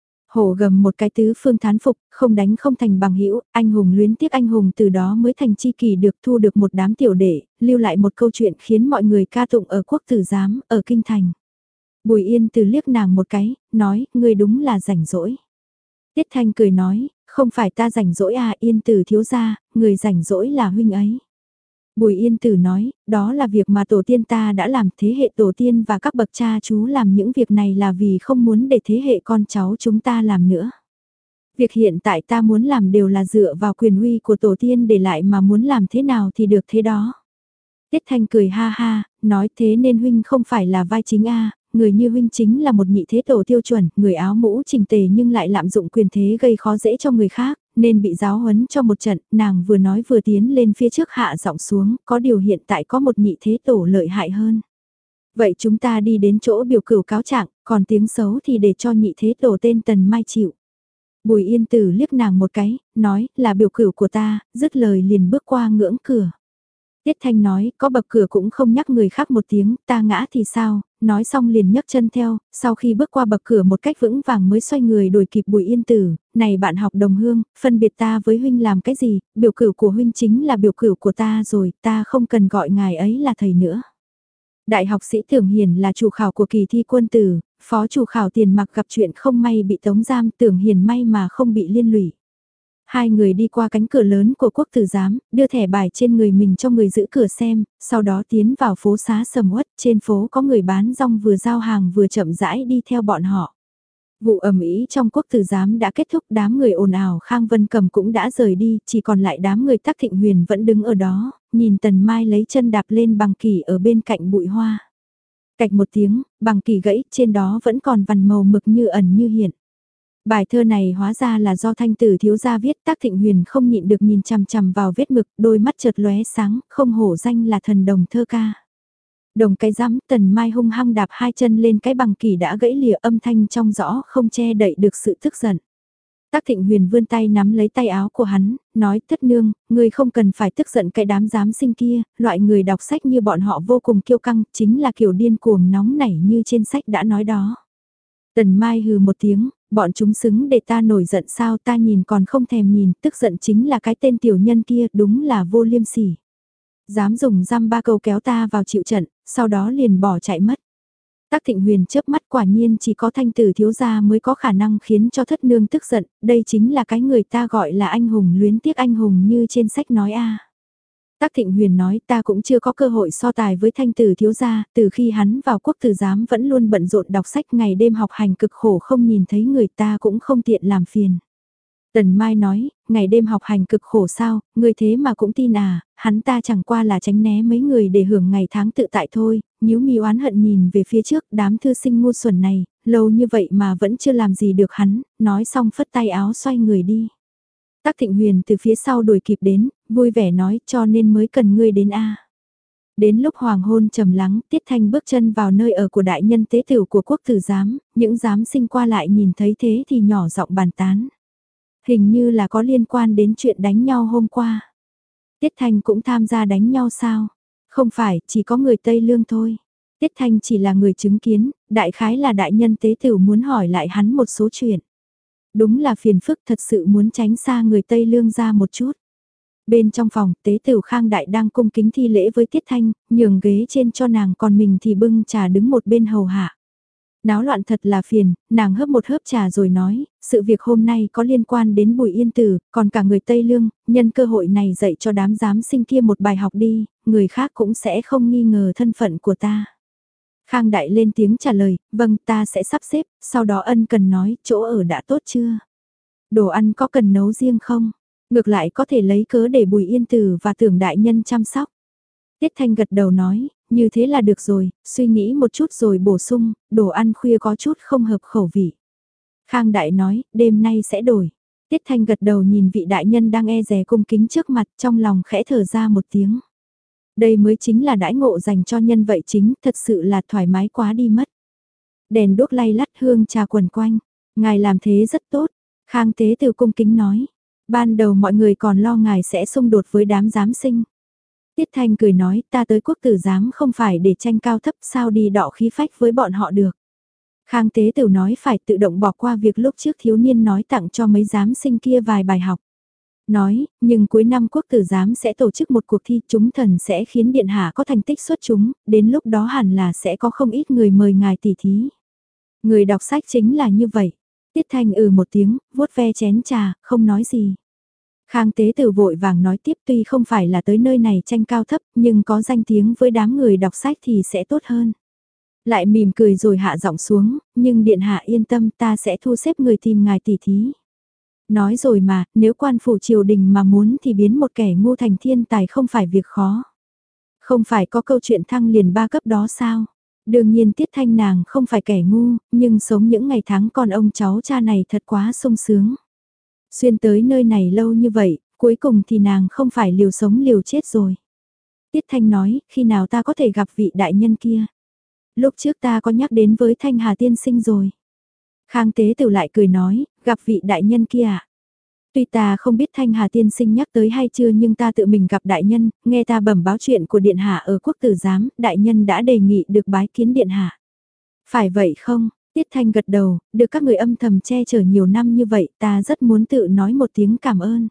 Hổ gầm một cái tứ phương thán phục, không đánh không thành bằng hữu, anh hùng luyến tiếc anh hùng từ đó mới thành chi kỷ được thu được một đám tiểu đệ, lưu lại một câu chuyện khiến mọi người ca tụng ở quốc tử giám, ở kinh thành. Bùi Yên Từ liếc nàng một cái, nói, ngươi đúng là rảnh rỗi. Tiết Thanh cười nói, không phải ta rảnh rỗi à, Yên Tử thiếu gia, người rảnh rỗi là huynh ấy. Bùi Yên Tử nói, đó là việc mà tổ tiên ta đã làm, thế hệ tổ tiên và các bậc cha chú làm những việc này là vì không muốn để thế hệ con cháu chúng ta làm nữa. Việc hiện tại ta muốn làm đều là dựa vào quyền uy của tổ tiên để lại mà muốn làm thế nào thì được thế đó. Tiết Thanh cười ha ha, nói thế nên huynh không phải là vai chính a, người như huynh chính là một nhị thế tổ tiêu chuẩn, người áo mũ chỉnh tề nhưng lại lạm dụng quyền thế gây khó dễ cho người khác, nên bị giáo huấn cho một trận, nàng vừa nói vừa tiến lên phía trước hạ giọng xuống, có điều hiện tại có một nhị thế tổ lợi hại hơn. Vậy chúng ta đi đến chỗ biểu cửu cáo trạng, còn tiếng xấu thì để cho nhị thế tổ tên Tần Mai chịu. Bùi Yên Tử liếc nàng một cái, nói là biểu cửu của ta, dứt lời liền bước qua ngưỡng cửa. Tiết Thanh nói, có bậc cửa cũng không nhắc người khác một tiếng, ta ngã thì sao, nói xong liền nhấc chân theo, sau khi bước qua bậc cửa một cách vững vàng mới xoay người đuổi kịp Bùi Yên Tử, này bạn học đồng hương, phân biệt ta với huynh làm cái gì, biểu cửu của huynh chính là biểu cửu của ta rồi, ta không cần gọi ngài ấy là thầy nữa. Đại học sĩ Tưởng Hiền là chủ khảo của kỳ thi quân tử, phó chủ khảo Tiền Mặc gặp chuyện không may bị tống giam, Tưởng Hiền may mà không bị liên lụy. Hai người đi qua cánh cửa lớn của quốc tử giám, đưa thẻ bài trên người mình cho người giữ cửa xem, sau đó tiến vào phố xá sầm uất, trên phố có người bán rong vừa giao hàng vừa chậm rãi đi theo bọn họ. Vụ ầm ĩ trong quốc tử giám đã kết thúc, đám người ồn ào, Khang Vân Cầm cũng đã rời đi, chỉ còn lại đám người Tắc Thịnh Huyền vẫn đứng ở đó, nhìn Tần Mai lấy chân đạp lên bằng kỷ ở bên cạnh bụi hoa. Cạch một tiếng, bằng kỷ gãy, trên đó vẫn còn vằn màu mực như ẩn như hiện. Bài thơ này hóa ra là do Thanh Tử thiếu gia viết. Tắc Thịnh Huyền không nhịn được nhìn chằm chằm vào vết mực, đôi mắt chợt lóe sáng, không hổ danh là thần đồng thơ ca. Đồng cái rắm, Tần Mai hung hăng đạp hai chân lên cái bằng kỷ đã gãy lìa, âm thanh trong rõ không che đậy được sự tức giận. Tắc Thịnh Huyền vươn tay nắm lấy tay áo của hắn, nói: Thất nương, ngươi không cần phải tức giận cái đám giám sinh kia, loại người đọc sách như bọn họ vô cùng kiêu căng, chính là kiểu điên cuồng nóng nảy như trên sách đã nói đó. Tần Mai hừ một tiếng, bọn chúng xứng để ta nổi giận sao, ta nhìn còn không thèm nhìn, tức giận chính là cái tên tiểu nhân kia, đúng là vô liêm sỉ. Dám dùng răm ba câu kéo ta vào chịu trận, sau đó liền bỏ chạy mất. Tắc Thịnh Huyền chớp mắt, quả nhiên chỉ có Thanh Tử thiếu gia mới có khả năng khiến cho thất nương tức giận, đây chính là cái người ta gọi là anh hùng luyến tiếc anh hùng như trên sách nói a. Tắc Thịnh Huyền nói, ta cũng chưa có cơ hội so tài với Thanh Tử thiếu gia, từ khi hắn vào quốc tử giám vẫn luôn bận rộn đọc sách, ngày đêm học hành cực khổ, không nhìn thấy người ta cũng không tiện làm phiền. Tần Mai nói, ngày đêm học hành cực khổ sao, người thế mà cũng tin à, hắn ta chẳng qua là tránh né mấy người để hưởng ngày tháng tự tại thôi. Nhíu mi oán hận nhìn về phía trước, đám thư sinh ngu xuẩn này, lâu như vậy mà vẫn chưa làm gì được hắn, nói xong phất tay áo xoay người đi. Tắc Thịnh Huyền từ phía sau đuổi kịp đến, vui vẻ nói, cho nên mới cần ngươi đến a. Đến lúc hoàng hôn trầm lắng, Tiết Thanh bước chân vào nơi ở của đại nhân tế tửu của quốc tử giám, những giám sinh qua lại nhìn thấy thế thì nhỏ giọng bàn tán. Hình như là có liên quan đến chuyện đánh nhau hôm qua. Tiết Thanh cũng tham gia đánh nhau sao? Không phải, chỉ có người Tây Lương thôi. Tiết Thanh chỉ là người chứng kiến, đại khái là đại nhân tế tửu muốn hỏi lại hắn một số chuyện. Đúng là phiền phức, thật sự muốn tránh xa người Tây Lương ra một chút. Bên trong phòng, tế tửu Khang Đại đang cung kính thi lễ với Tiết Thanh, nhường ghế trên cho nàng, còn mình thì bưng trà đứng một bên hầu hạ. Náo loạn thật là phiền, nàng hớp một hớp trà rồi nói, sự việc hôm nay có liên quan đến Bùi Yên Tử, còn cả người Tây Lương, nhân cơ hội này dạy cho đám giám sinh kia một bài học đi, người khác cũng sẽ không nghi ngờ thân phận của ta. Khang Đại lên tiếng trả lời, vâng, ta sẽ sắp xếp, sau đó ân cần nói, chỗ ở đã tốt chưa? Đồ ăn có cần nấu riêng không? Ngược lại có thể lấy cớ để Bùi Yên Tử và Tưởng đại nhân chăm sóc. Tiết Thanh gật đầu nói, như thế là được rồi, suy nghĩ một chút rồi bổ sung, đồ ăn khuya có chút không hợp khẩu vị. Khang Đại nói, đêm nay sẽ đổi. Tiết Thanh gật đầu nhìn vị đại nhân đang e dè cung kính trước mặt, trong lòng khẽ thở ra một tiếng. Đây mới chính là đãi ngộ dành cho nhân vậy chính, thật sự là thoải mái quá đi mất. Đèn đốt lay lắt, hương trà quần quanh, ngài làm thế rất tốt. Khang Tế Từ cung kính nói, ban đầu mọi người còn lo ngài sẽ xung đột với đám giám sinh. Tiết Thanh cười nói, ta tới quốc tử giám không phải để tranh cao thấp, sao đi đọ khí phách với bọn họ được. Khang Tế Tử nói phải tự động bỏ qua việc lúc trước thiếu niên nói tặng cho mấy giám sinh kia vài bài học. Nói, nhưng cuối năm quốc tử giám sẽ tổ chức một cuộc thi, chúng thần sẽ khiến điện hạ có thành tích xuất chúng, đến lúc đó hẳn là sẽ có không ít người mời ngài tỉ thí. Người đọc sách chính là như vậy. Tiết Thanh ừ một tiếng, vuốt ve chén trà, không nói gì. Khang Tế Tử vội vàng nói tiếp, tuy không phải là tới nơi này tranh cao thấp, nhưng có danh tiếng với đám người đọc sách thì sẽ tốt hơn. Lại mỉm cười rồi hạ giọng xuống, nhưng điện hạ yên tâm, ta sẽ thu xếp người tìm ngài tỉ thí. Nói rồi mà, nếu quan phủ triều đình mà muốn thì biến một kẻ ngu thành thiên tài không phải việc khó. Không phải có câu chuyện thăng liền ba cấp đó sao? Đương nhiên Tiết Thanh nàng không phải kẻ ngu, nhưng sống những ngày tháng con ông cháu cha này thật quá sung sướng. Xuyên tới nơi này lâu như vậy, cuối cùng thì nàng không phải liều sống liều chết rồi. Tiết Thanh nói, khi nào ta có thể gặp vị đại nhân kia? Lúc trước ta có nhắc đến với Thanh Hà tiên sinh rồi. Khang Tế Tử lại cười nói, gặp vị đại nhân kia à? Tuy ta không biết Thanh Hà tiên sinh nhắc tới hay chưa, nhưng ta tự mình gặp đại nhân, nghe ta bẩm báo chuyện của điện hạ ở quốc tử giám, đại nhân đã đề nghị được bái kiến điện hạ. Phải vậy không? Tiết Thanh gật đầu, được các người âm thầm che chở nhiều năm như vậy, ta rất muốn tự nói một tiếng cảm ơn.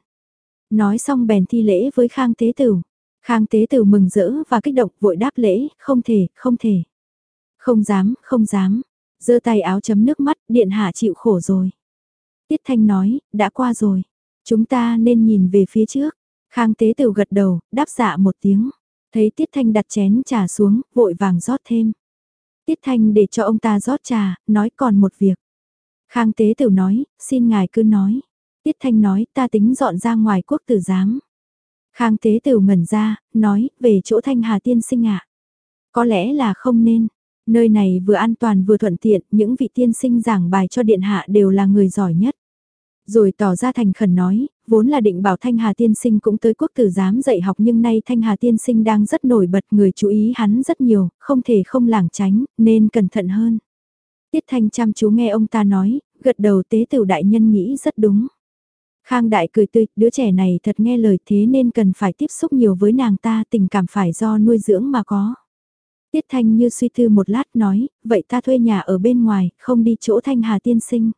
Nói xong bèn thi lễ với Khang Tế Tử. Khang Tế Tử mừng rỡ và kích động vội đáp lễ, không thể, không thể. Không dám, không dám. Giơ tay áo chấm nước mắt, điện hạ chịu khổ rồi. Tiết Thanh nói, đã qua rồi. Chúng ta nên nhìn về phía trước. Khang Tế Tửu gật đầu, đáp dạ một tiếng. Thấy Tiết Thanh đặt chén trà xuống, vội vàng rót thêm. Tiết Thanh để cho ông ta rót trà, nói còn một việc. Khang Tế Tửu nói, xin ngài cứ nói. Tiết Thanh nói, ta tính dọn ra ngoài quốc tử giám. Khang Tế Tửu ngẩn ra, nói, về chỗ Thanh Hà tiên sinh ạ. Có lẽ là không nên. Nơi này vừa an toàn vừa thuận tiện, những vị tiên sinh giảng bài cho điện hạ đều là người giỏi nhất. Rồi tỏ ra thành khẩn nói, vốn là định bảo Thanh Hà tiên sinh cũng tới quốc tử giám dạy học, nhưng nay Thanh Hà tiên sinh đang rất nổi bật, người chú ý hắn rất nhiều, không thể không lảng tránh, nên cẩn thận hơn. Tiết Thanh chăm chú nghe ông ta nói, gật đầu. Tế Tửu đại nhân nghĩ rất đúng. Khang Đại cười tươi, đứa trẻ này thật nghe lời, thế nên cần phải tiếp xúc nhiều với nàng ta, tình cảm phải do nuôi dưỡng mà có. Tiết Thanh như suy tư một lát nói, vậy ta thuê nhà ở bên ngoài, không đi chỗ Thanh Hà tiên sinh.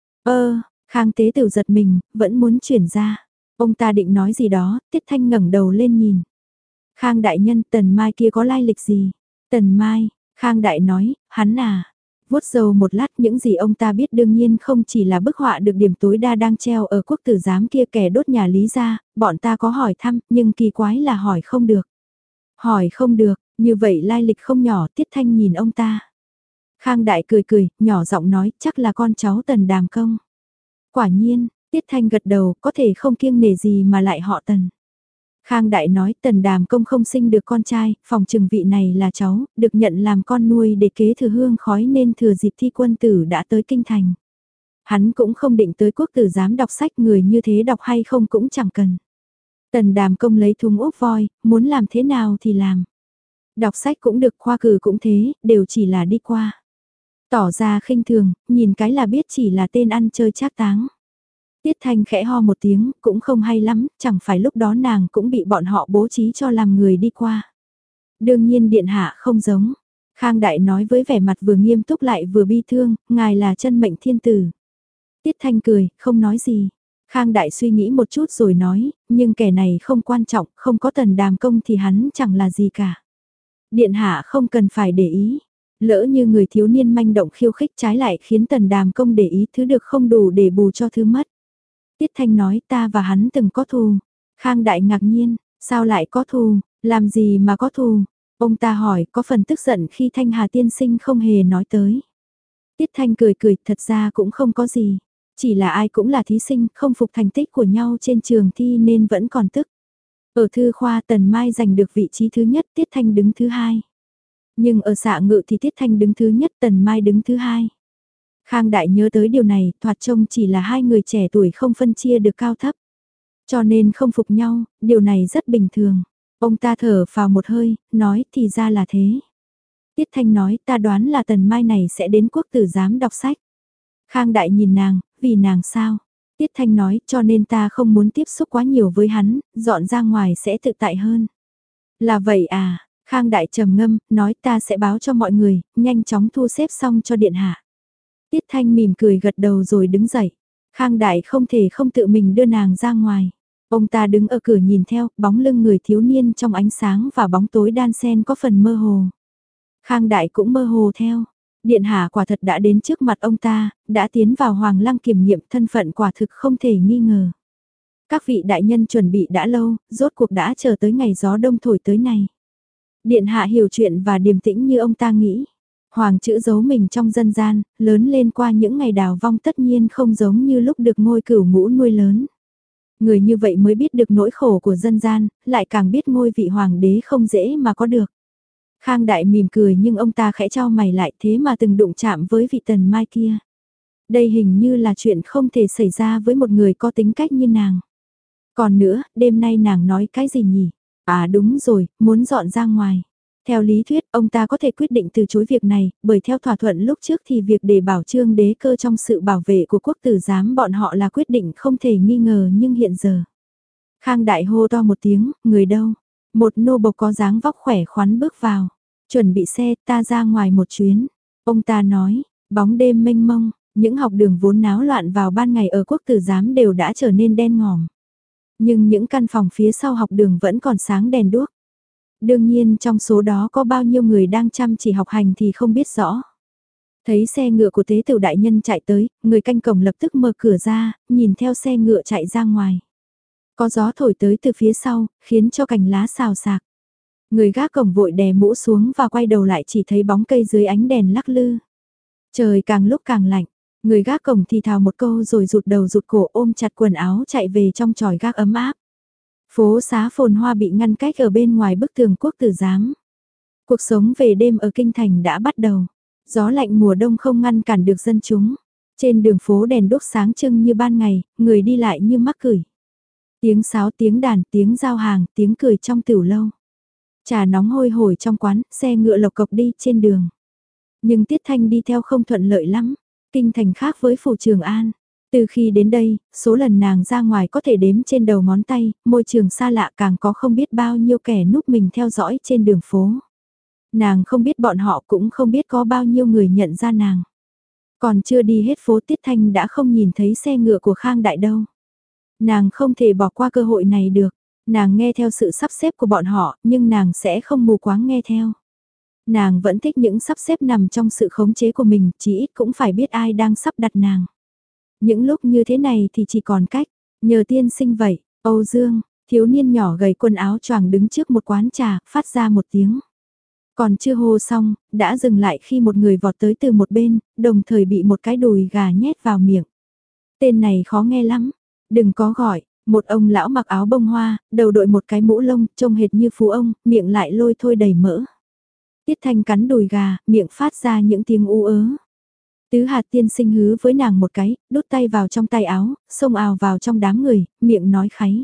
Ơ, Khang Tế Tửu giật mình, vẫn muốn chuyển ra. Ông ta định nói gì đó, Tiết Thanh ngẩng đầu lên nhìn. Khang đại nhân, Tần Mai kia có lai lịch gì? Tần Mai, Khang Đại nói, hắn à. Vuốt râu một lát, những gì ông ta biết đương nhiên không chỉ là bức họa được điểm tối đa đang treo ở quốc tử giám kia, kẻ đốt nhà Lý gia, bọn ta có hỏi thăm, nhưng kỳ quái là hỏi không được. Hỏi không được, như vậy lai lịch không nhỏ. Tiết Thanh nhìn ông ta. Khang Đại cười cười, nhỏ giọng nói, chắc là con cháu Tần Đàm Công. Quả nhiên, Tiết Thanh gật đầu, có thể không kiêng nể gì mà lại họ Tần. Khang Đại nói, Tần Đàm Công không sinh được con trai, phòng trừng vị này là cháu, được nhận làm con nuôi để kế thừa hương khói nên thừa dịp thi quân tử đã tới kinh thành. Hắn cũng không định tới quốc tử giám đọc sách, người như thế đọc hay không cũng chẳng cần. Tần Đàm Công lấy thùng ốp voi, muốn làm thế nào thì làm. Đọc sách cũng được, khoa cử cũng thế, đều chỉ là đi qua. Tỏ ra khinh thường, nhìn cái là biết chỉ là tên ăn chơi trác táng. Tiết Thanh khẽ ho một tiếng, cũng không hay lắm, chẳng phải lúc đó nàng cũng bị bọn họ bố trí cho làm người đi qua. Đương nhiên điện hạ không giống. Khang Đại nói với vẻ mặt vừa nghiêm túc lại vừa bi thương, ngài là chân mệnh thiên tử. Tiết Thanh cười, không nói gì. Khang Đại suy nghĩ một chút rồi nói, nhưng kẻ này không quan trọng, không có Tần Đàm Công thì hắn chẳng là gì cả. Điện hạ không cần phải để ý. Lỡ như người thiếu niên manh động khiêu khích trái lại khiến Tần Đàm Công để ý, thứ được không đủ để bù cho thứ mất. Tiết Thanh nói, ta và hắn từng có thù. Khang Đại ngạc nhiên, sao lại có thù, làm gì mà có thù? Ông ta hỏi, có phần tức giận khi Thanh Hà tiên sinh không hề nói tới. Tiết Thanh cười cười, thật ra cũng không có gì. Chỉ là ai cũng là thí sinh, không phục thành tích của nhau trên trường thi nên vẫn còn tức. Ở thư khoa Tần Mai giành được vị trí thứ nhất, Tiết Thanh đứng thứ hai. Nhưng ở xạ ngự thì Tiết Thanh đứng thứ nhất, Tần Mai đứng thứ hai. Khang Đại nhớ tới điều này, thoạt trông chỉ là hai người trẻ tuổi không phân chia được cao thấp. Cho nên không phục nhau, điều này rất bình thường. Ông ta thở phào một hơi, nói thì ra là thế. Tiết Thanh nói, ta đoán là Tần Mai này sẽ đến quốc tử giám đọc sách. Khang Đại nhìn nàng, vì nàng sao? Tiết Thanh nói, cho nên ta không muốn tiếp xúc quá nhiều với hắn, dọn ra ngoài sẽ tự tại hơn. Là vậy à? Khang Đại trầm ngâm, nói ta sẽ báo cho mọi người, nhanh chóng thu xếp xong cho điện hạ. Tiết Thanh mỉm cười gật đầu rồi đứng dậy. Khang Đại không thể không tự mình đưa nàng ra ngoài. Ông ta đứng ở cửa nhìn theo, bóng lưng người thiếu niên trong ánh sáng và bóng tối đan xen có phần mơ hồ. Khang Đại cũng mơ hồ theo. Điện hạ quả thật đã đến trước mặt ông ta, đã tiến vào Hoàng Lăng kiểm nghiệm, thân phận quả thực không thể nghi ngờ. Các vị đại nhân chuẩn bị đã lâu, rốt cuộc đã chờ tới ngày gió đông thổi tới này. Điện hạ hiểu chuyện và điềm tĩnh như ông ta nghĩ. Hoàng chữ giấu mình trong dân gian, lớn lên qua những ngày đào vong tất nhiên không giống như lúc được ngôi cửu ngũ nuôi lớn. Người như vậy mới biết được nỗi khổ của dân gian, lại càng biết ngôi vị hoàng đế không dễ mà có được. Khang Đại mỉm cười nhưng ông ta khẽ trao mày lại, thế mà từng đụng chạm với vị Tần Mai kia. Đây hình như là chuyện không thể xảy ra với một người có tính cách như nàng. Còn nữa, đêm nay nàng nói cái gì nhỉ? À đúng rồi, muốn dọn ra ngoài. Theo lý thuyết, ông ta có thể quyết định từ chối việc này, bởi theo thỏa thuận lúc trước thì việc để bảo trương đế cơ trong sự bảo vệ của quốc tử giám bọn họ là quyết định không thể nghi ngờ, nhưng hiện giờ. Khang Đại hô to một tiếng, người đâu? Một nô bộc có dáng vóc khỏe khoắn bước vào. Chuẩn bị xe, ta ra ngoài một chuyến. Ông ta nói, bóng đêm mênh mông, những học đường vốn náo loạn vào ban ngày ở quốc tử giám đều đã trở nên đen ngòm. Nhưng những căn phòng phía sau học đường vẫn còn sáng đèn đuốc. Đương nhiên trong số đó có bao nhiêu người đang chăm chỉ học hành thì không biết rõ. Thấy xe ngựa của tế tửu đại nhân chạy tới, người canh cổng lập tức mở cửa ra, nhìn theo xe ngựa chạy ra ngoài. Có gió thổi tới từ phía sau, khiến cho cành lá xào xạc. Người gác cổng vội đè mũ xuống và quay đầu lại chỉ thấy bóng cây dưới ánh đèn lắc lư. Trời càng lúc càng lạnh, người gác cổng thì thào một câu rồi rụt đầu rụt cổ ôm chặt quần áo chạy về trong chòi gác ấm áp. Phố xá phồn hoa bị ngăn cách ở bên ngoài bức tường quốc tử giám. Cuộc sống về đêm ở kinh thành đã bắt đầu. Gió lạnh mùa đông không ngăn cản được dân chúng. Trên đường phố đèn đốt sáng trưng như ban ngày, người đi lại như mắc cửi. Tiếng sáo, tiếng đàn, tiếng giao hàng, tiếng cười trong tiểu lâu. Trà nóng hôi hổi trong quán, xe ngựa lộc cộc đi trên đường. Nhưng Tiết Thanh đi theo không thuận lợi lắm. Kinh thành khác với phủ Trường An. Từ khi đến đây, số lần nàng ra ngoài có thể đếm trên đầu ngón tay, môi trường xa lạ càng có không biết bao nhiêu kẻ núp mình theo dõi trên đường phố. Nàng không biết bọn họ cũng không biết có bao nhiêu người nhận ra nàng. Còn chưa đi hết phố Tiết Thanh đã không nhìn thấy xe ngựa của Khang Đại đâu. Nàng không thể bỏ qua cơ hội này được. Nàng nghe theo sự sắp xếp của bọn họ, nhưng nàng sẽ không mù quáng nghe theo. Nàng vẫn thích những sắp xếp nằm trong sự khống chế của mình, chỉ ít cũng phải biết ai đang sắp đặt nàng. Những lúc như thế này thì chỉ còn cách, nhờ tiên sinh vậy. Âu Dương, thiếu niên nhỏ gầy quần áo choàng đứng trước một quán trà, phát ra một tiếng. Còn chưa hô xong, đã dừng lại khi một người vọt tới từ một bên, đồng thời bị một cái đùi gà nhét vào miệng. Tên này khó nghe lắm, đừng có gọi. Một ông lão mặc áo bông hoa, đầu đội một cái mũ lông, trông hệt như phú ông, miệng lại lôi thôi đầy mỡ. Tiết Thanh cắn đùi gà, miệng phát ra những tiếng u ớ. Tứ Hạt tiên sinh hứ với nàng một cái, đút tay vào trong tay áo, xông ào vào trong đám người, miệng nói kháy.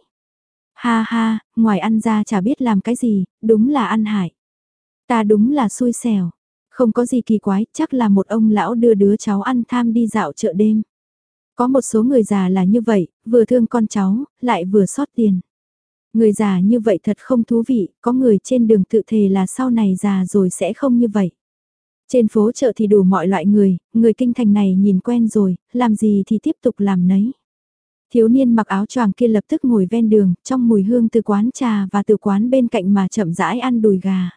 Ha ha, ngoài ăn ra chả biết làm cái gì, đúng là ăn hại. Ta đúng là xui xẻo. Không có gì kỳ quái, chắc là một ông lão đưa đứa cháu ăn tham đi dạo chợ đêm. Có một số người già là như vậy, vừa thương con cháu, lại vừa sót tiền. Người già như vậy thật không thú vị, có người trên đường tự thề là sau này già rồi sẽ không như vậy. Trên phố chợ thì đủ mọi loại người, người kinh thành này nhìn quen rồi, làm gì thì tiếp tục làm nấy. Thiếu niên mặc áo choàng kia lập tức ngồi ven đường, trong mùi hương từ quán trà và từ quán bên cạnh mà chậm rãi ăn đùi gà.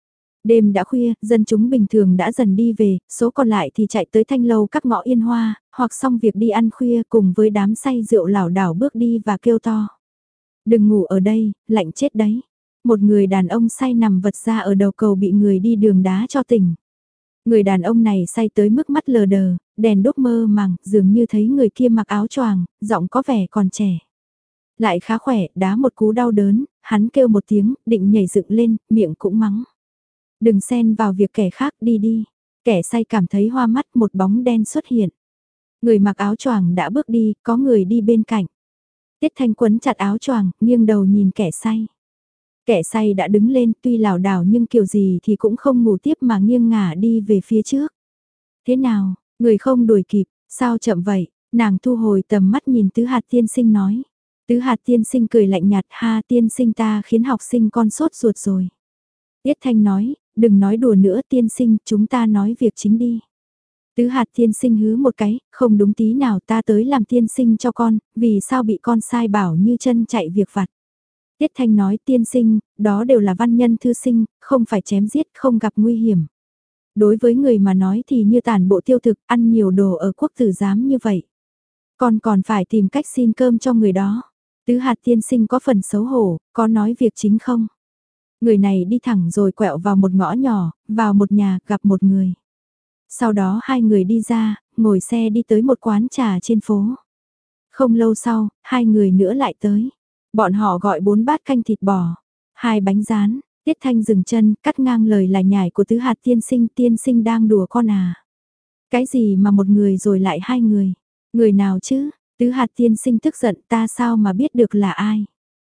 Đêm đã khuya, dân chúng bình thường đã dần đi về, số còn lại thì chạy tới thanh lâu các ngõ yên hoa, hoặc xong việc đi ăn khuya cùng với đám say rượu lảo đảo bước đi và kêu to. Đừng ngủ ở đây, lạnh chết đấy. Một người đàn ông say nằm vật ra ở đầu cầu bị người đi đường đá cho tỉnh. Người đàn ông này say tới mức mắt lờ đờ, đèn đốt mơ màng, dường như thấy người kia mặc áo choàng, giọng có vẻ còn trẻ. Lại khá khỏe, đá một cú đau đớn, hắn kêu một tiếng, định nhảy dựng lên, miệng cũng mắng. Đừng xen vào việc kẻ khác, đi đi. Kẻ say cảm thấy hoa mắt, một bóng đen xuất hiện. Người mặc áo choàng đã bước đi, có người đi bên cạnh. Tiết Thanh quấn chặt áo choàng, nghiêng đầu nhìn kẻ say. Kẻ say đã đứng lên, tuy lảo đảo nhưng kiểu gì thì cũng không ngủ tiếp mà nghiêng ngả đi về phía trước. Thế nào, người không đuổi kịp, sao chậm vậy? Nàng thu hồi tầm mắt nhìn Tứ Hạt tiên sinh nói. Tứ Hạt tiên sinh cười lạnh nhạt, ha, tiên sinh ta khiến học sinh con sốt ruột rồi. Tiết Thanh nói, đừng nói đùa nữa tiên sinh, chúng ta nói việc chính đi. Tứ Hạt tiên sinh hứ một cái, không đúng tí nào, ta tới làm tiên sinh cho con, vì sao bị con sai bảo như chân chạy việc vặt. Tiết Thanh nói, tiên sinh, đó đều là văn nhân thư sinh, không phải chém giết, không gặp nguy hiểm. Đối với người mà nói thì như tàn bộ tiêu thực, ăn nhiều đồ ở quốc tử giám như vậy. Con còn phải tìm cách xin cơm cho người đó. Tứ Hạt tiên sinh có phần xấu hổ, có nói việc chính không? Người này đi thẳng rồi quẹo vào một ngõ nhỏ, vào một nhà, gặp một người. Sau đó hai người đi ra, ngồi xe đi tới một quán trà trên phố. Không lâu sau, hai người nữa lại tới. Bọn họ gọi bốn bát canh thịt bò, hai bánh rán. Tiết Thanh dừng chân, cắt ngang lời lải nhải của Tứ Hạt tiên sinh, tiên sinh đang đùa con à. Cái gì mà một người rồi lại hai người, người nào chứ? Tứ Hạt tiên sinh tức giận, ta sao mà biết được là ai?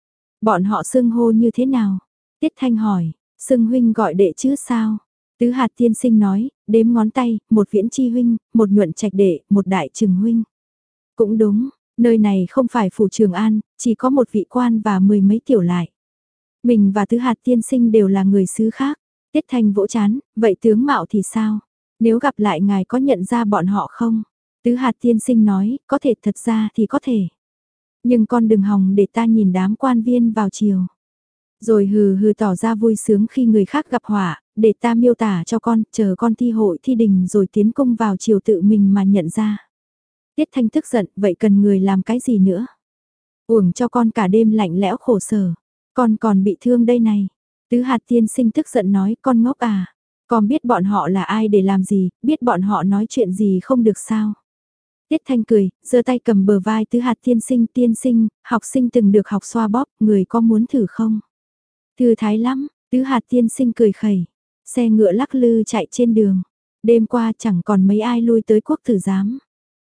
Bọn họ xưng hô như thế nào? Tiết Thanh hỏi, xưng huynh gọi đệ chứ sao? Tứ Hạt tiên sinh nói, đếm ngón tay, một Viễn Chi huynh, một Nhuận Trạch đệ, một Đại Trừng huynh. Cũng đúng, nơi này không phải phủ Trường An, chỉ có một vị quan và mười mấy tiểu lại. Mình và Tứ Hạt tiên sinh đều là người xứ khác. Tiết Thanh vỗ chán, vậy tướng mạo thì sao? Nếu gặp lại ngài có nhận ra bọn họ không? Tứ Hạt tiên sinh nói, có thể, thật ra thì có thể. Nhưng con đừng hòng để ta nhìn đám quan viên vào chiều. Rồi hừ hừ tỏ ra vui sướng khi người khác gặp họa, để ta miêu tả cho con, chờ con thi hội thi đình rồi tiến cung vào chiều tự mình mà nhận ra. Tiết Thanh tức giận, vậy cần người làm cái gì nữa? Uổng cho con cả đêm lạnh lẽo khổ sở. Con còn bị thương đây này. Tứ hạt tiên sinh tức giận nói con ngốc à. Con biết bọn họ là ai để làm gì, biết bọn họ nói chuyện gì không được sao. Tiết Thanh cười, giơ tay cầm bờ vai tứ hạt tiên sinh tiên sinh, học sinh từng được học xoa bóp, người có muốn thử không? Thư thái lắm, tứ hạt tiên sinh cười khẩy. Xe ngựa lắc lư chạy trên đường. Đêm qua chẳng còn mấy ai lui tới quốc tử giám.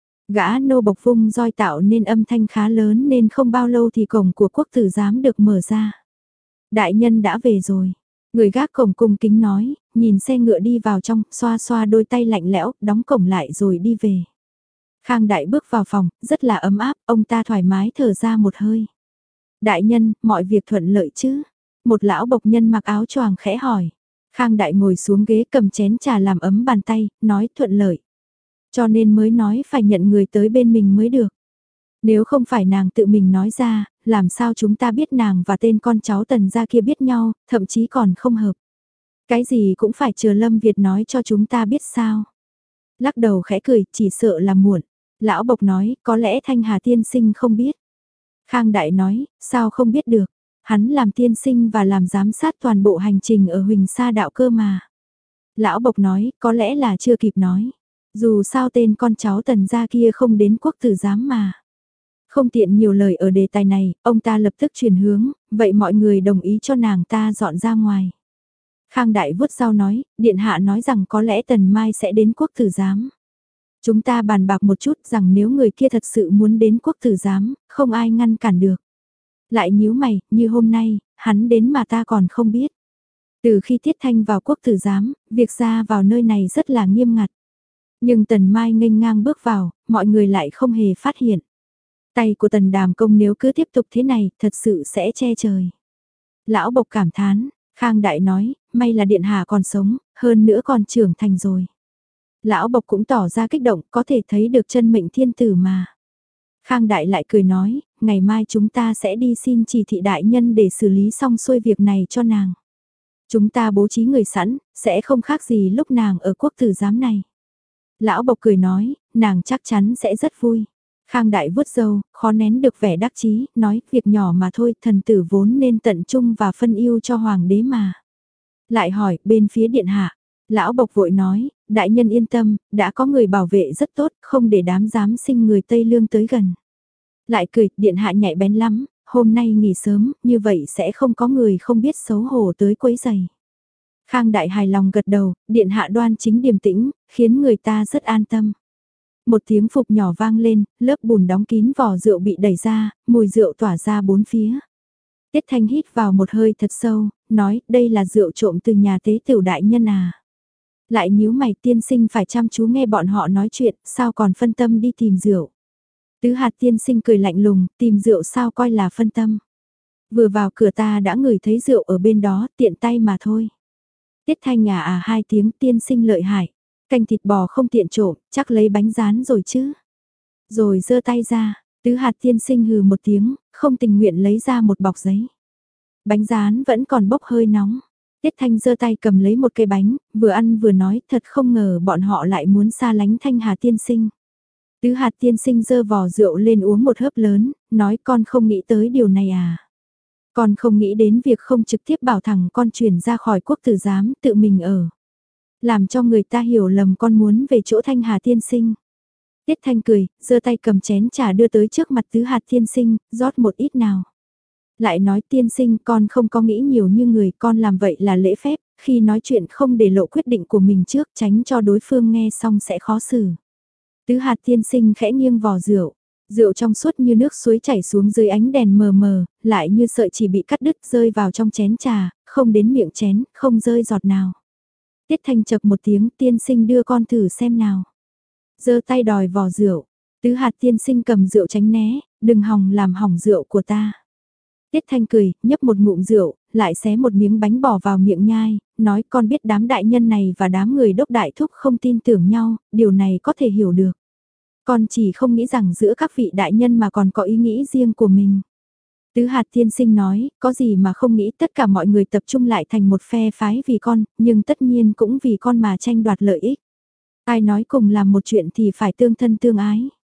Gã nô bộc vung roi tạo nên âm thanh khá lớn nên không bao lâu thì cổng của quốc tử giám được mở ra. Đại nhân đã về rồi. Người gác cổng cung kính nói, nhìn xe ngựa đi vào trong, xoa xoa đôi tay lạnh lẽo, đóng cổng lại rồi đi về. Khang Đại bước vào phòng, rất là ấm áp, ông ta thoải mái thở ra một hơi. Đại nhân, mọi việc thuận lợi chứ? Một lão bộc nhân mặc áo choàng khẽ hỏi. Khang Đại ngồi xuống ghế cầm chén trà làm ấm bàn tay, nói thuận lợi. Cho nên mới nói phải nhận người tới bên mình mới được. Nếu không phải nàng tự mình nói ra, làm sao chúng ta biết nàng và tên con cháu Tần gia kia biết nhau, thậm chí còn không hợp. Cái gì cũng phải chờ Lâm Việt nói cho chúng ta biết sao. Lắc đầu khẽ cười, chỉ sợ là muộn. Lão bộc nói, có lẽ Thanh Hà tiên sinh không biết. Khang Đại nói, sao không biết được. Hắn làm tiên sinh và làm giám sát toàn bộ hành trình ở Huỳnh Sa đạo cơ mà. Lão bộc nói, có lẽ là chưa kịp nói. Dù sao tên con cháu Tần gia kia không đến quốc tử giám mà. Không tiện nhiều lời ở đề tài này, ông ta lập tức chuyển hướng, vậy mọi người đồng ý cho nàng ta dọn ra ngoài. Khang Đại vuốt rau nói, điện hạ nói rằng có lẽ Tần Mai sẽ đến quốc tử giám. Chúng ta bàn bạc một chút rằng nếu người kia thật sự muốn đến quốc tử giám, không ai ngăn cản được. Lại nhíu mày, như hôm nay, hắn đến mà ta còn không biết. Từ khi Tiết Thanh vào quốc tử giám, việc ra vào nơi này rất là nghiêm ngặt. Nhưng Tần Mai nghênh ngang bước vào, mọi người lại không hề phát hiện. Tay của Tần Đàm Công nếu cứ tiếp tục thế này, thật sự sẽ che trời. Lão bộc cảm thán, Khang Đại nói, may là điện hạ còn sống, hơn nữa còn trưởng thành rồi. Lão bộc cũng tỏ ra kích động, có thể thấy được chân mệnh thiên tử mà. Khang Đại lại cười nói, ngày mai chúng ta sẽ đi xin chỉ thị đại nhân để xử lý xong xuôi việc này cho nàng. Chúng ta bố trí người sẵn, sẽ không khác gì lúc nàng ở quốc tử giám này. Lão bộc cười nói, nàng chắc chắn sẽ rất vui. Khang Đại vuốt râu, khó nén được vẻ đắc chí, nói, việc nhỏ mà thôi, thần tử vốn nên tận trung và phân ưu cho hoàng đế mà. Lại hỏi, bên phía điện hạ, lão bộc vội nói, đại nhân yên tâm, đã có người bảo vệ rất tốt, không để đám giám sinh người Tây Lương tới gần. Lại cười, điện hạ nhạy bén lắm, hôm nay nghỉ sớm, như vậy sẽ không có người không biết xấu hổ tới quấy giày. Khang Đại hài lòng gật đầu, điện hạ đoan chính điềm tĩnh, khiến người ta rất an tâm. Một tiếng phục nhỏ vang lên, lớp bùn đóng kín vỏ rượu bị đẩy ra, mùi rượu tỏa ra bốn phía. Tiết Thanh hít vào một hơi thật sâu, nói đây là rượu trộm từ nhà tế tửu đại nhân à. Lại nhíu mày tiên sinh phải chăm chú nghe bọn họ nói chuyện, sao còn phân tâm đi tìm rượu. Tứ hạt tiên sinh cười lạnh lùng, tìm rượu sao coi là phân tâm. Vừa vào cửa ta đã ngửi thấy rượu ở bên đó, tiện tay mà thôi. Tiết Thanh à à hai tiếng tiên sinh lợi hại. Canh thịt bò không tiện trộm, chắc lấy bánh rán rồi chứ. Rồi giơ tay ra, tứ hạt tiên sinh hừ một tiếng, không tình nguyện lấy ra một bọc giấy. Bánh rán vẫn còn bốc hơi nóng. Tiết Thanh giơ tay cầm lấy một cây bánh, vừa ăn vừa nói thật không ngờ bọn họ lại muốn xa lánh Thanh Hà tiên sinh. Tứ hạt tiên sinh giơ vò rượu lên uống một hớp lớn, nói con không nghĩ tới điều này à. Con không nghĩ đến việc không trực tiếp bảo thẳng con chuyển ra khỏi quốc tử giám tự mình ở. Làm cho người ta hiểu lầm con muốn về chỗ Thanh Hà tiên sinh. Tiết Thanh cười, giơ tay cầm chén trà đưa tới trước mặt tứ hạt tiên sinh, rót một ít nào. Lại nói tiên sinh con không có nghĩ nhiều như người con làm vậy là lễ phép, khi nói chuyện không để lộ quyết định của mình trước tránh cho đối phương nghe xong sẽ khó xử. Tứ hạt tiên sinh khẽ nghiêng vò rượu, rượu trong suốt như nước suối chảy xuống dưới ánh đèn mờ mờ, lại như sợi chỉ bị cắt đứt rơi vào trong chén trà, không đến miệng chén, không rơi giọt nào. Tiết Thanh chật một tiếng tiên sinh đưa con thử xem nào. Giơ tay đòi vò rượu, tứ hạt tiên sinh cầm rượu tránh né, đừng hòng làm hỏng rượu của ta. Tiết Thanh cười, nhấp một ngụm rượu, lại xé một miếng bánh bỏ vào miệng nhai, nói con biết đám đại nhân này và đám người đốc đại thúc không tin tưởng nhau, điều này có thể hiểu được. Con chỉ không nghĩ rằng giữa các vị đại nhân mà còn có ý nghĩ riêng của mình. Tứ hạt tiên sinh nói, có gì mà không nghĩ tất cả mọi người tập trung lại thành một phe phái vì con, nhưng tất nhiên cũng vì con mà tranh đoạt lợi ích. Ai nói cùng làm một chuyện thì phải tương thân tương ái.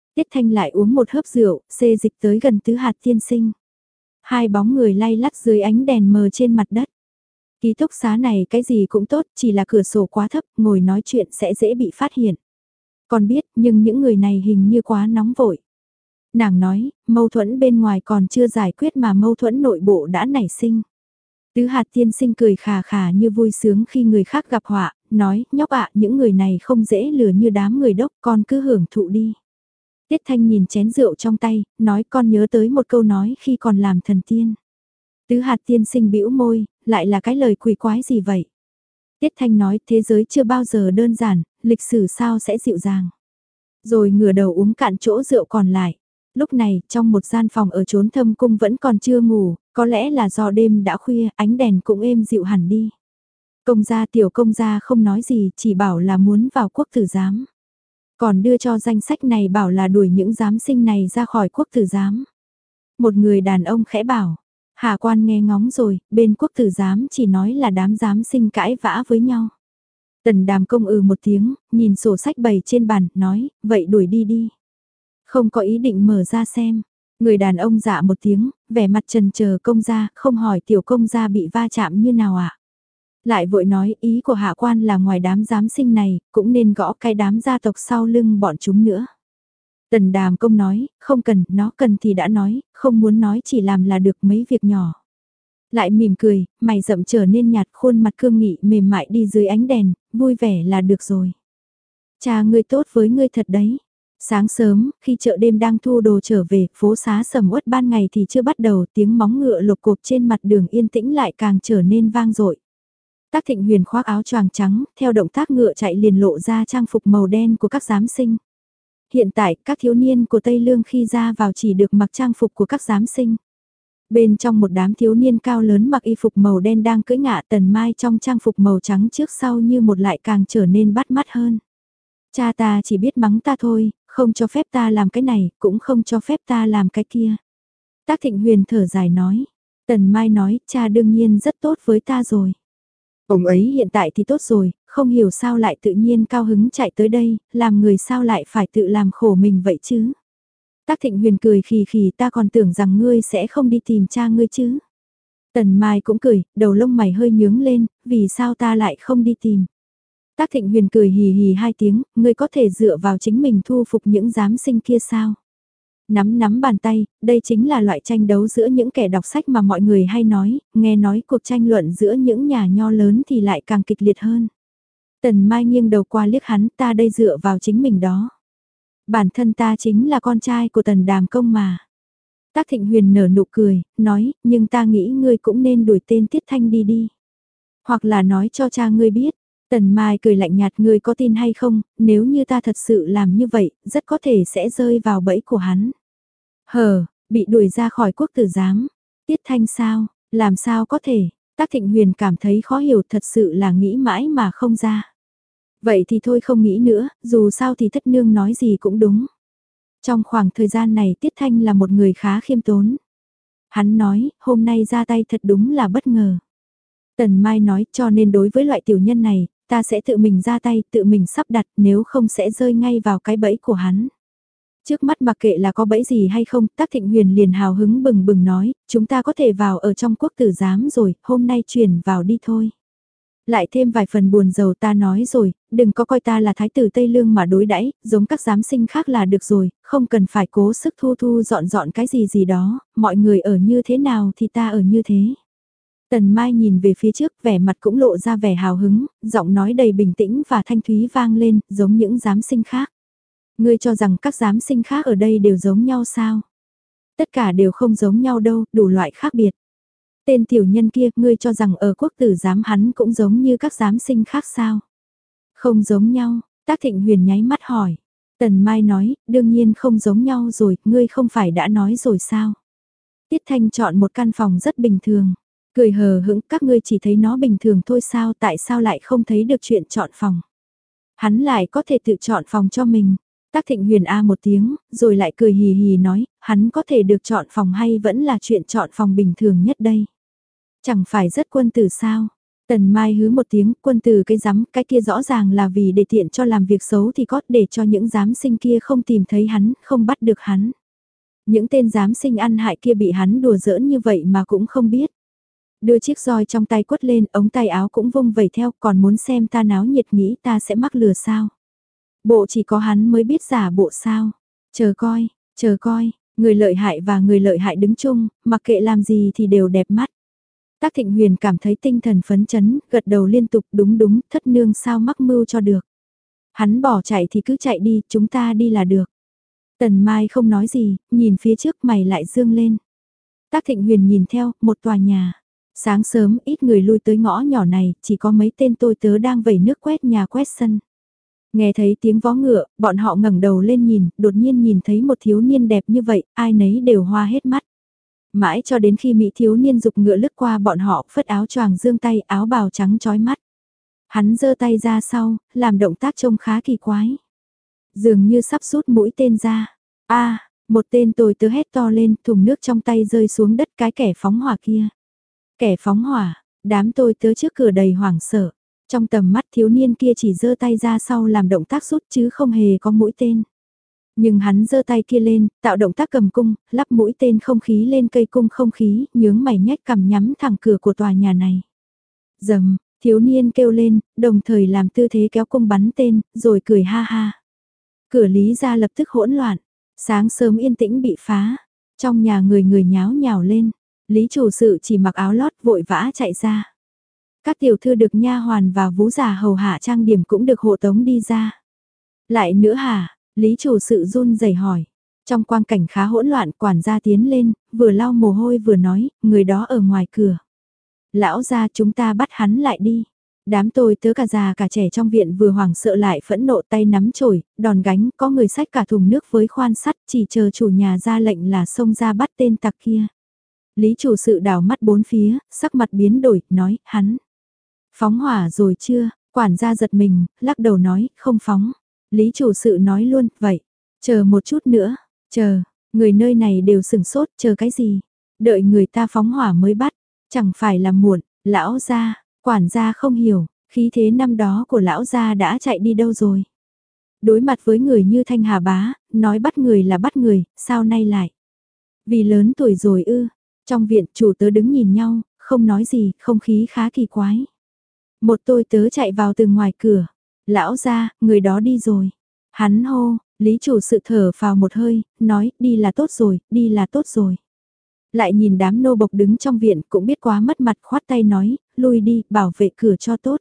Tiết Thanh lại uống một hớp rượu, xê dịch tới gần Tứ Hạt tiên sinh. Hai bóng người lay lắt dưới ánh đèn mờ trên mặt đất. Ký túc xá này cái gì cũng tốt, chỉ là cửa sổ quá thấp, ngồi nói chuyện sẽ dễ bị phát hiện. Còn biết, nhưng những người này hình như quá nóng vội. Nàng nói, mâu thuẫn bên ngoài còn chưa giải quyết mà mâu thuẫn nội bộ đã nảy sinh. Tứ Hạt tiên sinh cười khà khà như vui sướng khi người khác gặp họa, nói, nhóc ạ, những người này không dễ lừa như đám người đốc, con cứ hưởng thụ đi. Tiết Thanh nhìn chén rượu trong tay, nói con nhớ tới một câu nói khi còn làm thần tiên. Tứ Hạt tiên sinh bĩu môi, lại là cái lời quỷ quái gì vậy? Tiết Thanh nói thế giới chưa bao giờ đơn giản, lịch sử sao sẽ dịu dàng. Rồi ngửa đầu uống cạn chỗ rượu còn lại. Lúc này, trong một gian phòng ở chốn thâm cung vẫn còn chưa ngủ, có lẽ là do đêm đã khuya, ánh đèn cũng êm dịu hẳn đi. Công gia tiểu công gia không nói gì, chỉ bảo là muốn vào quốc tử giám. Còn đưa cho danh sách này bảo là đuổi những giám sinh này ra khỏi quốc tử giám. Một người đàn ông khẽ bảo, Hạ quan nghe ngóng rồi, bên quốc tử giám chỉ nói là đám giám sinh cãi vã với nhau. Tần Đàm Công ừ một tiếng, nhìn sổ sách bày trên bàn, nói, vậy đuổi đi đi. Không có ý định mở ra xem. Người đàn ông dạ một tiếng, vẻ mặt trần chờ công gia, không hỏi tiểu công gia bị va chạm như nào ạ. À? Lại vội nói ý của hạ quan là ngoài đám giám sinh này, cũng nên gõ cái đám gia tộc sau lưng bọn chúng nữa. Tần Đàm Công nói, không cần, nó cần thì đã nói, không muốn nói chỉ làm là được mấy việc nhỏ. Lại mỉm cười, mày rậm trở nên nhạt, khuôn mặt cương nghị mềm mại đi dưới ánh đèn, vui vẻ là được rồi. Cha ngươi tốt với ngươi thật đấy. Sáng sớm, khi chợ đêm đang thu đồ trở về, phố xá sầm uất ban ngày thì chưa bắt đầu, tiếng móng ngựa lục cộp trên mặt đường yên tĩnh lại càng trở nên vang dội. Tác Thịnh Huyền khoác áo choàng trắng, theo động tác ngựa chạy liền lộ ra trang phục màu đen của các giám sinh. Hiện tại, các thiếu niên của Tây Lương khi ra vào chỉ được mặc trang phục của các giám sinh. Bên trong một đám thiếu niên cao lớn mặc y phục màu đen đang cưỡi ngựa, Tần Mai trong trang phục màu trắng trước sau như một lại càng trở nên bắt mắt hơn. Cha ta chỉ biết mắng ta thôi, không cho phép ta làm cái này, cũng không cho phép ta làm cái kia. Tác Thịnh Huyền thở dài nói. Tần Mai nói, cha đương nhiên rất tốt với ta rồi. Ông ấy hiện tại thì tốt rồi, không hiểu sao lại tự nhiên cao hứng chạy tới đây, làm người sao lại phải tự làm khổ mình vậy chứ. Tác Thịnh Huyền cười khì khì, ta còn tưởng rằng ngươi sẽ không đi tìm cha ngươi chứ. Tần Mai cũng cười, đầu lông mày hơi nhướng lên, vì sao ta lại không đi tìm. Tác Thịnh Huyền cười hì hì hai tiếng, ngươi có thể dựa vào chính mình thu phục những giám sinh kia sao? Nắm nắm bàn tay, đây chính là loại tranh đấu giữa những kẻ đọc sách mà mọi người hay nói, nghe nói cuộc tranh luận giữa những nhà nho lớn thì lại càng kịch liệt hơn. Tần Mai nghiêng đầu qua liếc hắn, ta đây dựa vào chính mình đó. Bản thân ta chính là con trai của Tần Đàm Công mà. Tác Thịnh Huyền nở nụ cười, nói, nhưng ta nghĩ ngươi cũng nên đuổi tên Tiết Thanh đi đi. Hoặc là nói cho cha ngươi biết. Tần Mai cười lạnh nhạt, ngươi có tin hay không, nếu như ta thật sự làm như vậy, rất có thể sẽ rơi vào bẫy của hắn. Hờ, bị đuổi ra khỏi quốc tử giám. Tiết Thanh sao, làm sao có thể, Tác Thịnh Huyền cảm thấy khó hiểu, thật sự là nghĩ mãi mà không ra. Vậy thì thôi không nghĩ nữa, dù sao thì thất nương nói gì cũng đúng. Trong khoảng thời gian này Tiết Thanh là một người khá khiêm tốn. Hắn nói, hôm nay ra tay thật đúng là bất ngờ. Tần Mai nói, cho nên đối với loại tiểu nhân này, ta sẽ tự mình ra tay, tự mình sắp đặt, nếu không sẽ rơi ngay vào cái bẫy của hắn. Trước mắt mặc kệ là có bẫy gì hay không, Tác Thịnh Huyền liền hào hứng bừng bừng nói, chúng ta có thể vào ở trong quốc tử giám rồi, hôm nay chuyển vào đi thôi. Lại thêm vài phần buồn rầu, ta nói rồi, đừng có coi ta là thái tử Tây Lương mà đối đãi, giống các giám sinh khác là được rồi, không cần phải cố sức thu thu dọn dọn cái gì gì đó, mọi người ở như thế nào thì ta ở như thế. Tần Mai nhìn về phía trước, vẻ mặt cũng lộ ra vẻ hào hứng, giọng nói đầy bình tĩnh và thanh thúy vang lên, giống những giám sinh khác. Ngươi cho rằng các giám sinh khác ở đây đều giống nhau sao? Tất cả đều không giống nhau đâu, đủ loại khác biệt. Tên tiểu nhân kia, ngươi cho rằng ở quốc tử giám hắn cũng giống như các giám sinh khác sao? Không giống nhau, Tác Thịnh Huyền nháy mắt hỏi. Tần Mai nói, đương nhiên không giống nhau rồi, ngươi không phải đã nói rồi sao? Tiết Thanh chọn một căn phòng rất bình thường. Cười hờ hững, các ngươi chỉ thấy nó bình thường thôi sao, tại sao lại không thấy được chuyện chọn phòng? Hắn lại có thể tự chọn phòng cho mình. Tác Thịnh Huyền a một tiếng, rồi lại cười hì hì nói, hắn có thể được chọn phòng hay vẫn là chuyện chọn phòng bình thường nhất đây? Chẳng phải rất quân tử sao? Tần Mai hứ một tiếng, quân từ cái rắm, cái kia rõ ràng là vì để tiện cho làm việc xấu thì có, để cho những giám sinh kia không tìm thấy hắn, không bắt được hắn. Những tên giám sinh ăn hại kia bị hắn đùa giỡn như vậy mà cũng không biết. Đưa chiếc roi trong tay quất lên, ống tay áo cũng vung vẩy theo, còn muốn xem ta náo nhiệt nghĩ ta sẽ mắc lừa sao. Bộ chỉ có hắn mới biết giả bộ sao. Chờ coi, chờ coi, người lợi hại và người lợi hại đứng chung, mặc kệ làm gì thì đều đẹp mắt. Tác Thịnh Huyền cảm thấy tinh thần phấn chấn, gật đầu liên tục đúng đúng, thất nương sao mắc mưu cho được. Hắn bỏ chạy thì cứ chạy đi, chúng ta đi là được. Tần Mai không nói gì, nhìn phía trước mày lại dương lên. Tác Thịnh Huyền nhìn theo, một tòa nhà. Sáng sớm ít người lui tới ngõ nhỏ này, chỉ có mấy tên tôi tớ đang vẩy nước quét nhà quét sân. Nghe thấy tiếng vó ngựa, bọn họ ngẩng đầu lên nhìn, đột nhiên nhìn thấy một thiếu niên đẹp như vậy, ai nấy đều hoa hết mắt. Mãi cho đến khi Mỹ thiếu niên dục ngựa lướt qua bọn họ, phất áo choàng dương tay, áo bào trắng chói mắt. Hắn giơ tay ra sau, làm động tác trông khá kỳ quái. Dường như sắp rút mũi tên ra. A, một tên tôi tớ hét to lên, thùng nước trong tay rơi xuống đất, cái kẻ phóng hỏa kia. Kẻ phóng hỏa, đám tôi tớ trước cửa đầy hoảng sợ. Trong tầm mắt thiếu niên kia chỉ giơ tay ra sau làm động tác rút chứ không hề có mũi tên. Nhưng hắn giơ tay kia lên, tạo động tác cầm cung, lắp mũi tên không khí lên cây cung không khí, nhướng mày nhếch cằm nhắm thẳng cửa của tòa nhà này. Dầm, thiếu niên kêu lên, đồng thời làm tư thế kéo cung bắn tên, rồi cười ha ha. Cửa Lý ra lập tức hỗn loạn, sáng sớm yên tĩnh bị phá, trong nhà người người nháo nhào lên, Lý chủ sự chỉ mặc áo lót vội vã chạy ra. Các tiểu thư được nha hoàn và vú già hầu hạ trang điểm cũng được hộ tống đi ra. Lại nữa hả? Lý chủ sự run rẩy hỏi. Trong quang cảnh khá hỗn loạn, quản gia tiến lên, vừa lau mồ hôi vừa nói, người đó ở ngoài cửa. Lão gia, chúng ta bắt hắn lại đi. Đám tôi tớ cả già cả trẻ trong viện vừa hoảng sợ lại phẫn nộ, tay nắm chổi, đòn gánh, có người xách cả thùng nước với khoan sắt, chỉ chờ chủ nhà ra lệnh là xông ra bắt tên tặc kia. Lý chủ sự đảo mắt bốn phía, sắc mặt biến đổi, nói, hắn. Phóng hỏa rồi chưa? Quản gia giật mình, lắc đầu nói, không phóng. Lý chủ sự nói luôn, vậy, chờ một chút nữa, chờ, người nơi này đều sửng sốt, chờ cái gì? Đợi người ta phóng hỏa mới bắt, chẳng phải là muộn, lão gia, quản gia không hiểu, khí thế năm đó của lão gia đã chạy đi đâu rồi? Đối mặt với người như Thanh Hà Bá, nói bắt người là bắt người, sao nay lại? Vì lớn tuổi rồi ư, trong viện chủ tớ đứng nhìn nhau, không nói gì, không khí khá kỳ quái. Một tôi tớ chạy vào từ ngoài cửa. Lão gia, người đó đi rồi. Hắn hô, Lý chủ sự thở vào một hơi, nói, đi là tốt rồi, đi là tốt rồi. Lại nhìn đám nô bộc đứng trong viện cũng biết quá mất mặt, khoát tay nói, lui đi, bảo vệ cửa cho tốt.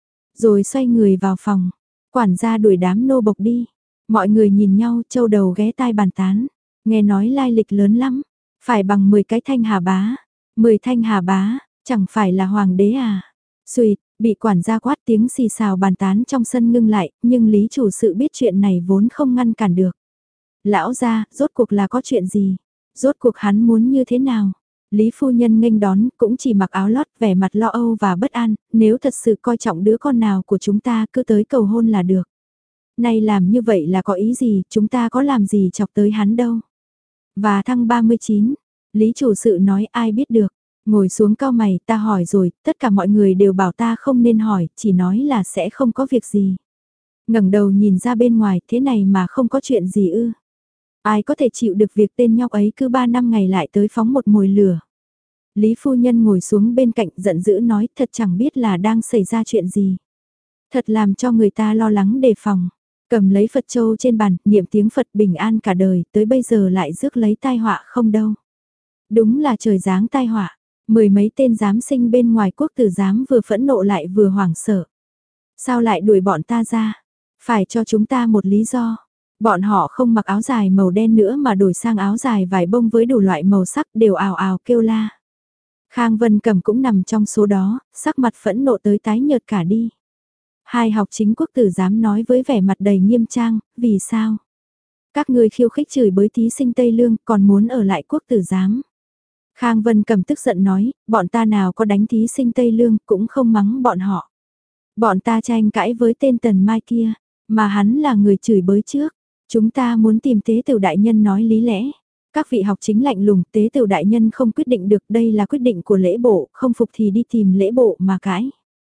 Rồi xoay người vào phòng, quản gia đuổi đám nô bộc đi. Mọi người nhìn nhau, châu đầu ghé tai bàn tán. Nghe nói lai lịch lớn lắm, phải bằng mười cái Thanh Hà Bá. mười Thanh Hà Bá, chẳng phải là hoàng đế à? Xùyệt, bị quản gia quát tiếng xì xào bàn tán trong sân ngưng lại, nhưng Lý chủ sự biết chuyện này vốn không ngăn cản được. Lão gia, rốt cuộc là có chuyện gì? Rốt cuộc hắn muốn như thế nào? Lý phu nhân nghênh đón, cũng chỉ mặc áo lót, vẻ mặt lo âu và bất an, nếu thật sự coi trọng đứa con nào của chúng ta cứ tới cầu hôn là được. Nay làm như vậy là có ý gì, chúng ta có làm gì chọc tới hắn đâu. Và thăng ba mươi chín, Lý chủ sự nói ai biết được. Ngồi xuống cao mày, ta hỏi rồi, tất cả mọi người đều bảo ta không nên hỏi, chỉ nói là sẽ không có việc gì. Ngẩng đầu nhìn ra bên ngoài, thế này mà không có chuyện gì ư. Ai có thể chịu được việc tên nhóc ấy cứ ba năm ngày lại tới phóng một mồi lửa. Lý phu nhân ngồi xuống bên cạnh giận dữ nói thật chẳng biết là đang xảy ra chuyện gì. Thật làm cho người ta lo lắng đề phòng. Cầm lấy Phật châu trên bàn, niệm tiếng Phật bình an cả đời, tới bây giờ lại rước lấy tai họa không đâu. Đúng là trời giáng tai họa. Mười mấy tên giám sinh bên ngoài quốc tử giám vừa phẫn nộ lại vừa hoảng sợ. Sao lại đuổi bọn ta ra? Phải cho chúng ta một lý do. Bọn họ không mặc áo dài màu đen nữa mà đổi sang áo dài vải bông với đủ loại màu sắc đều ào ào kêu la. Khang Vân Cẩm cũng nằm trong số đó, sắc mặt phẫn nộ tới tái nhợt cả đi. Hai học chính quốc tử giám nói với vẻ mặt đầy nghiêm trang, vì sao? Các ngươi khiêu khích chửi bới thí sinh Tây Lương còn muốn ở lại quốc tử giám. Khang Vân Cẩm tức giận nói, bọn ta nào có đánh thí sinh Tây Lương cũng không mắng bọn họ. Bọn ta tranh cãi với tên Tần Mai kia, mà hắn là người chửi bới trước. Chúng ta muốn tìm tế tiểu đại nhân nói lý lẽ. Các vị học chính lạnh lùng, tế tiểu đại nhân không quyết định được, đây là quyết định của lễ bộ, không phục thì đi tìm lễ bộ mà cãi.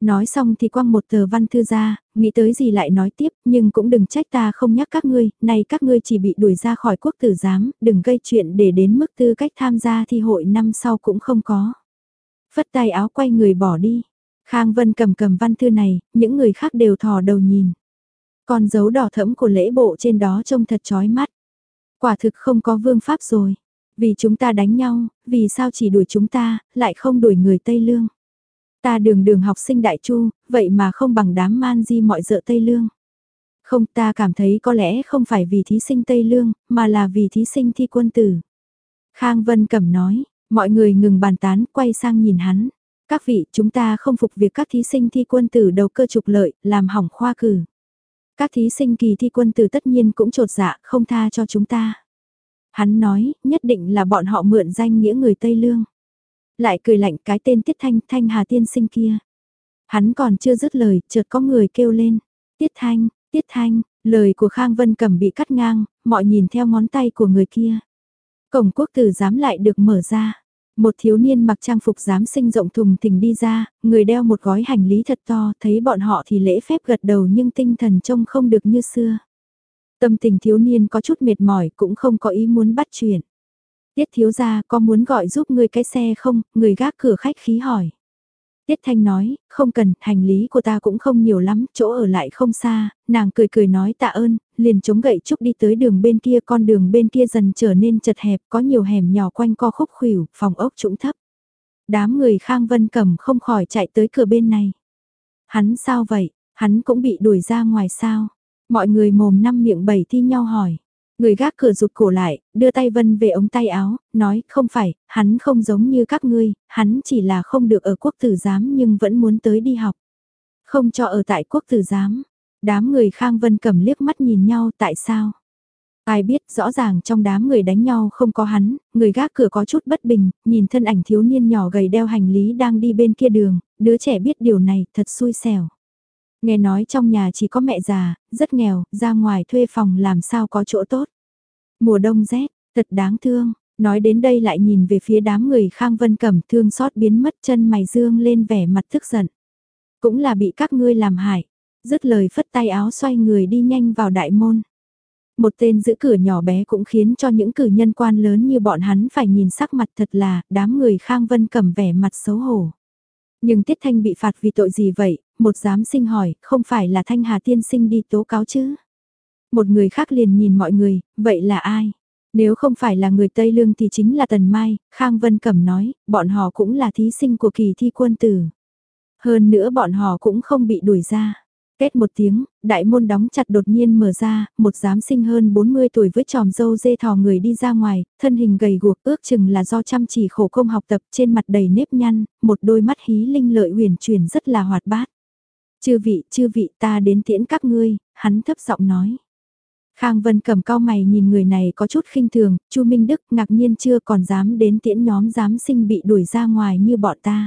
Nói xong thì quăng một tờ văn thư ra, nghĩ tới gì lại nói tiếp, nhưng cũng đừng trách ta không nhắc các ngươi, nay các ngươi chỉ bị đuổi ra khỏi quốc tử giám, đừng gây chuyện để đến mức tư cách tham gia thi hội năm sau cũng không có. Phất tay áo quay người bỏ đi. Khang Vân cầm cầm văn thư này, những người khác đều thò đầu nhìn. Con dấu đỏ thẫm của lễ bộ trên đó trông thật chói mắt. Quả thực không có vương pháp rồi. Vì chúng ta đánh nhau, vì sao chỉ đuổi chúng ta, lại không đuổi người Tây Lương. Ta đường đường học sinh đại chu, vậy mà không bằng đám man di mọi dợ Tây Lương. Không, ta cảm thấy có lẽ không phải vì thí sinh Tây Lương, mà là vì thí sinh thi quân tử. Khang Vân Cẩm nói, mọi người ngừng bàn tán, quay sang nhìn hắn. Các vị, chúng ta không phục việc các thí sinh thi quân tử đầu cơ trục lợi, làm hỏng khoa cử. Các thí sinh kỳ thi quân tử tất nhiên cũng trột dạ, không tha cho chúng ta. Hắn nói, nhất định là bọn họ mượn danh nghĩa người Tây Lương. Lại cười lạnh cái tên Tiết Thanh, Thanh Hà tiên sinh kia. Hắn còn chưa dứt lời, chợt có người kêu lên. Tiết Thanh, Tiết Thanh, lời của Khang Vân Cẩm bị cắt ngang, mọi nhìn theo ngón tay của người kia. Cổng quốc tử giám lại được mở ra. Một thiếu niên mặc trang phục giám sinh rộng thùng thình đi ra, người đeo một gói hành lý thật to, thấy bọn họ thì lễ phép gật đầu nhưng tinh thần trông không được như xưa. Tâm tình thiếu niên có chút mệt mỏi cũng không có ý muốn bắt chuyện. Tiết thiếu gia có muốn gọi giúp người cái xe không, người gác cửa khách khí hỏi. Tiết Thanh nói, không cần, hành lý của ta cũng không nhiều lắm, chỗ ở lại không xa, nàng cười cười nói tạ ơn, liền chống gậy trúc đi tới đường bên kia, con đường bên kia dần trở nên chật hẹp, có nhiều hẻm nhỏ quanh co khúc khuỷu, phòng ốc trũng thấp. Đám người Khang Vân Cẩm không khỏi chạy tới cửa bên này. Hắn sao vậy, hắn cũng bị đuổi ra ngoài sao? Mọi người mồm năm miệng bảy thi nhau hỏi. Người gác cửa rụt cổ lại, đưa tay vân về ống tay áo, nói không phải, hắn không giống như các ngươi, hắn chỉ là không được ở quốc tử giám nhưng vẫn muốn tới đi học. Không cho ở tại quốc tử giám. Đám người Khang Vân Cẩm liếc mắt nhìn nhau tại sao? Ai biết rõ ràng trong đám người đánh nhau không có hắn, người gác cửa có chút bất bình, nhìn thân ảnh thiếu niên nhỏ gầy đeo hành lý đang đi bên kia đường, đứa trẻ biết điều này thật xui xẻo. Nghe nói trong nhà chỉ có mẹ già, rất nghèo, ra ngoài thuê phòng làm sao có chỗ tốt. Mùa đông rét, thật đáng thương, nói đến đây lại nhìn về phía đám người Khang Vân Cẩm thương xót biến mất chân mày dương lên vẻ mặt tức giận. Cũng là bị các ngươi làm hại, dứt lời phất tay áo xoay người đi nhanh vào đại môn. Một tên giữ cửa nhỏ bé cũng khiến cho những cử nhân quan lớn như bọn hắn phải nhìn sắc mặt thật là, đám người Khang Vân Cẩm vẻ mặt xấu hổ. Nhưng Tiết Thanh bị phạt vì tội gì vậy? Một giám sinh hỏi, không phải là Thanh Hà tiên sinh đi tố cáo chứ? Một người khác liền nhìn mọi người, vậy là ai? Nếu không phải là người Tây Lương thì chính là Tần Mai, Khang Vân Cẩm nói, bọn họ cũng là thí sinh của kỳ thi quân tử. Hơn nữa bọn họ cũng không bị đuổi ra. Kết một tiếng, đại môn đóng chặt đột nhiên mở ra, một giám sinh hơn bốn mươi tuổi với tròm râu dê thò người đi ra ngoài, thân hình gầy guộc ước chừng là do chăm chỉ khổ công học tập trên mặt đầy nếp nhăn, một đôi mắt hí linh lợi huyền chuyển rất là hoạt bát. Chư vị, chư vị ta đến tiễn các ngươi, hắn thấp giọng nói. Khang Vân Cẩm cau mày nhìn người này có chút khinh thường, Chu Minh Đức ngạc nhiên chưa còn dám đến tiễn nhóm giám sinh bị đuổi ra ngoài như bọn ta.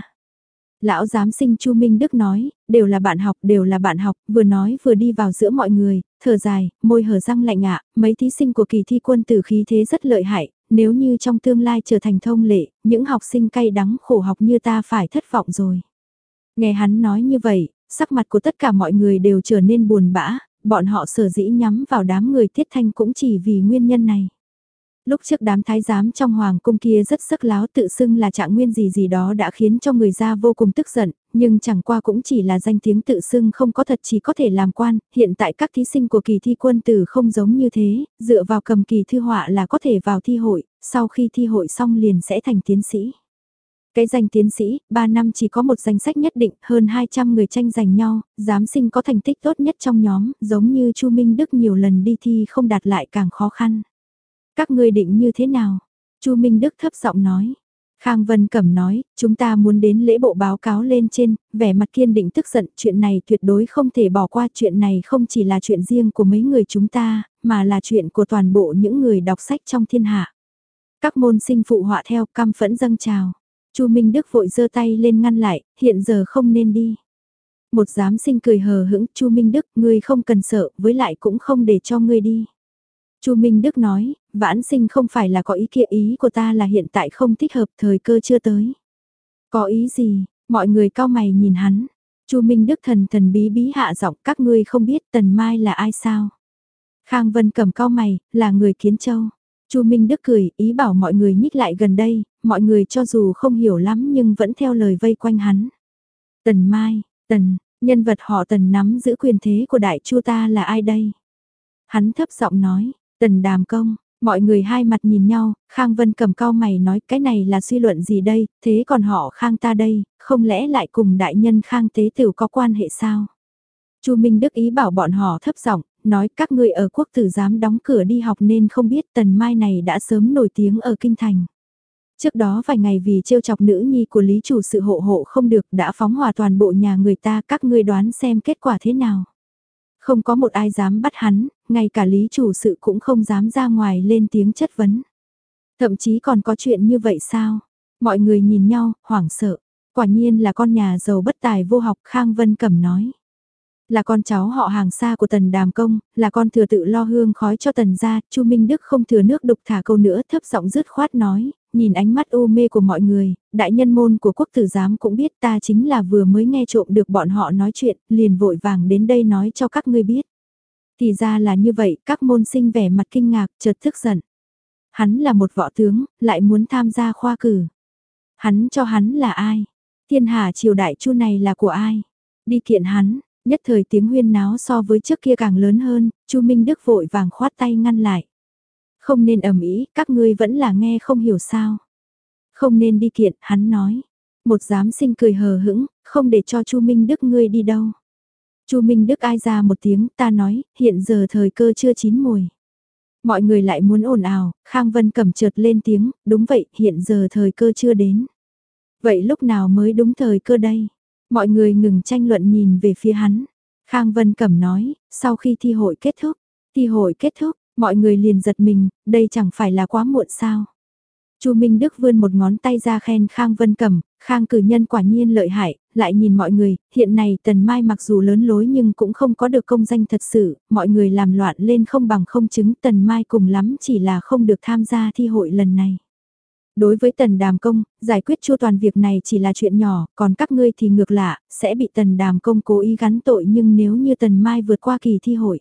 Lão giám sinh Chu Minh Đức nói, đều là bạn học, đều là bạn học, vừa nói vừa đi vào giữa mọi người, thở dài, môi hở răng lạnh ạ, mấy thí sinh của kỳ thi quân tử khí thế rất lợi hại, nếu như trong tương lai trở thành thông lệ, những học sinh cay đắng khổ học như ta phải thất vọng rồi. Nghe hắn nói như vậy, sắc mặt của tất cả mọi người đều trở nên buồn bã, bọn họ sở dĩ nhắm vào đám người Tiết Thanh cũng chỉ vì nguyên nhân này. Lúc trước đám thái giám trong hoàng cung kia rất sức láo tự xưng là trạng nguyên gì gì đó đã khiến cho người ra vô cùng tức giận, nhưng chẳng qua cũng chỉ là danh tiếng tự xưng không có thật chỉ có thể làm quan, hiện tại các thí sinh của kỳ thi quân tử không giống như thế, dựa vào cầm kỳ thư họa là có thể vào thi hội, sau khi thi hội xong liền sẽ thành tiến sĩ. Cái danh tiến sĩ, ba năm chỉ có một danh sách nhất định, hơn hai trăm người tranh giành nhau, giám sinh có thành tích tốt nhất trong nhóm, giống như Chu Minh Đức nhiều lần đi thi không đạt lại càng khó khăn. Các ngươi định như thế nào? Chu Minh Đức thấp giọng nói. Khang Vân Cẩm nói, chúng ta muốn đến lễ bộ báo cáo lên trên, vẻ mặt kiên định tức giận, chuyện này tuyệt đối không thể bỏ qua, chuyện này không chỉ là chuyện riêng của mấy người chúng ta, mà là chuyện của toàn bộ những người đọc sách trong thiên hạ. Các môn sinh phụ họa theo căm phẫn dâng trào. Chu Minh Đức vội giơ tay lên ngăn lại, hiện giờ không nên đi. Một giám sinh cười hờ hững, Chu Minh Đức, ngươi không cần sợ, với lại cũng không để cho ngươi đi. Chu Minh Đức nói, vãn sinh không phải là có ý kia, ý của ta là hiện tại không thích hợp, thời cơ chưa tới. Có ý gì, mọi người cau mày nhìn hắn. Chu Minh Đức thần thần bí bí hạ giọng, các ngươi không biết Tần Mai là ai sao? Khang Vân cầm cau mày, là người Kiến Châu. Chu Minh Đức cười, ý bảo mọi người nhích lại gần đây, mọi người cho dù không hiểu lắm nhưng vẫn theo lời vây quanh hắn. Tần Mai, Tần, nhân vật họ Tần nắm giữ quyền thế của đại chu ta là ai đây? Hắn thấp giọng nói, Tần Đàm Công. Mọi người hai mặt nhìn nhau, Khang Vân cầm cau mày nói cái này là suy luận gì đây, thế còn họ Khang ta đây, không lẽ lại cùng đại nhân Khang Tế Tửu có quan hệ sao? Chu Minh Đức ý bảo bọn họ thấp giọng, nói các ngươi ở quốc tử giám đóng cửa đi học nên không biết Tần Mai này đã sớm nổi tiếng ở kinh thành. Trước đó vài ngày vì trêu chọc nữ nhi của lý chủ sự hộ hộ không được đã phóng hỏa toàn bộ nhà người ta, các ngươi đoán xem kết quả thế nào. Không có một ai dám bắt hắn, ngay cả lý chủ sự cũng không dám ra ngoài lên tiếng chất vấn. Thậm chí còn có chuyện như vậy sao? Mọi người nhìn nhau, hoảng sợ. Quả nhiên là con nhà giàu bất tài vô học, Khang Vân Cẩm nói. Là con cháu họ hàng xa của Tần Đàm Công, là con thừa tự lo hương khói cho Tần gia. Chu Minh Đức không thừa nước đục thả câu nữa, thấp giọng dứt khoát nói, nhìn ánh mắt u mê của mọi người, đại nhân môn của quốc tử giám cũng biết ta chính là vừa mới nghe trộm được bọn họ nói chuyện, liền vội vàng đến đây nói cho các ngươi biết. Thì ra là như vậy, các môn sinh vẻ mặt kinh ngạc, chợt tức giận. Hắn là một võ tướng, lại muốn tham gia khoa cử. Hắn cho hắn là ai? Thiên hạ triều đại chu này là của ai? Đi kiện hắn. Nhất thời tiếng huyên náo so với trước kia càng lớn hơn, Chu Minh Đức vội vàng khoát tay ngăn lại. Không nên ầm ĩ, các ngươi vẫn là nghe không hiểu sao. Không nên đi kiện, hắn nói. Một giám sinh cười hờ hững, không để cho Chu Minh Đức ngươi đi đâu. Chu Minh Đức ai ra một tiếng, ta nói, hiện giờ thời cơ chưa chín mùi. Mọi người lại muốn ồn ào, Khang Vân Cẩm chợt lên tiếng, đúng vậy, hiện giờ thời cơ chưa đến. Vậy lúc nào mới đúng thời cơ đây? Mọi người ngừng tranh luận nhìn về phía hắn. Khang Vân Cẩm nói, sau khi thi hội kết thúc, thi hội kết thúc, mọi người liền giật mình, đây chẳng phải là quá muộn sao. Chu Minh Đức vươn một ngón tay ra khen Khang Vân Cẩm, Khang cử nhân quả nhiên lợi hại, lại nhìn mọi người, hiện này Tần Mai mặc dù lớn lối nhưng cũng không có được công danh thật sự, mọi người làm loạn lên không bằng không chứng, Tần Mai cùng lắm chỉ là không được tham gia thi hội lần này. Đối với Tần Đàm Công, giải quyết chu toàn việc này chỉ là chuyện nhỏ, còn các ngươi thì ngược lạ, sẽ bị Tần Đàm Công cố ý gắn tội, nhưng nếu như Tần Mai vượt qua kỳ thi hội.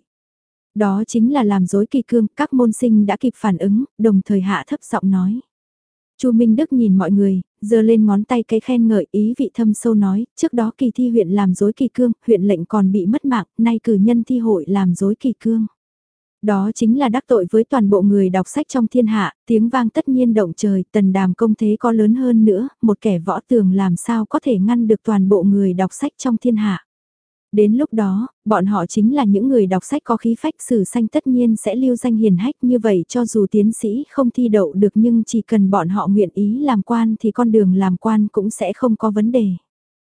Đó chính là làm dối kỳ cương, các môn sinh đã kịp phản ứng, đồng thời hạ thấp giọng nói. Chu Minh Đức nhìn mọi người, giơ lên ngón tay cái khen ngợi, ý vị thâm sâu nói, trước đó kỳ thi huyện làm dối kỳ cương, huyện lệnh còn bị mất mạng, nay cử nhân thi hội làm dối kỳ cương. Đó chính là đắc tội với toàn bộ người đọc sách trong thiên hạ, tiếng vang tất nhiên động trời, Tần Đàm Công thế có lớn hơn nữa, một kẻ võ tường làm sao có thể ngăn được toàn bộ người đọc sách trong thiên hạ. Đến lúc đó, bọn họ chính là những người đọc sách có khí phách, sử sanh tất nhiên sẽ lưu danh hiền hách, như vậy cho dù tiến sĩ không thi đậu được nhưng chỉ cần bọn họ nguyện ý làm quan thì con đường làm quan cũng sẽ không có vấn đề.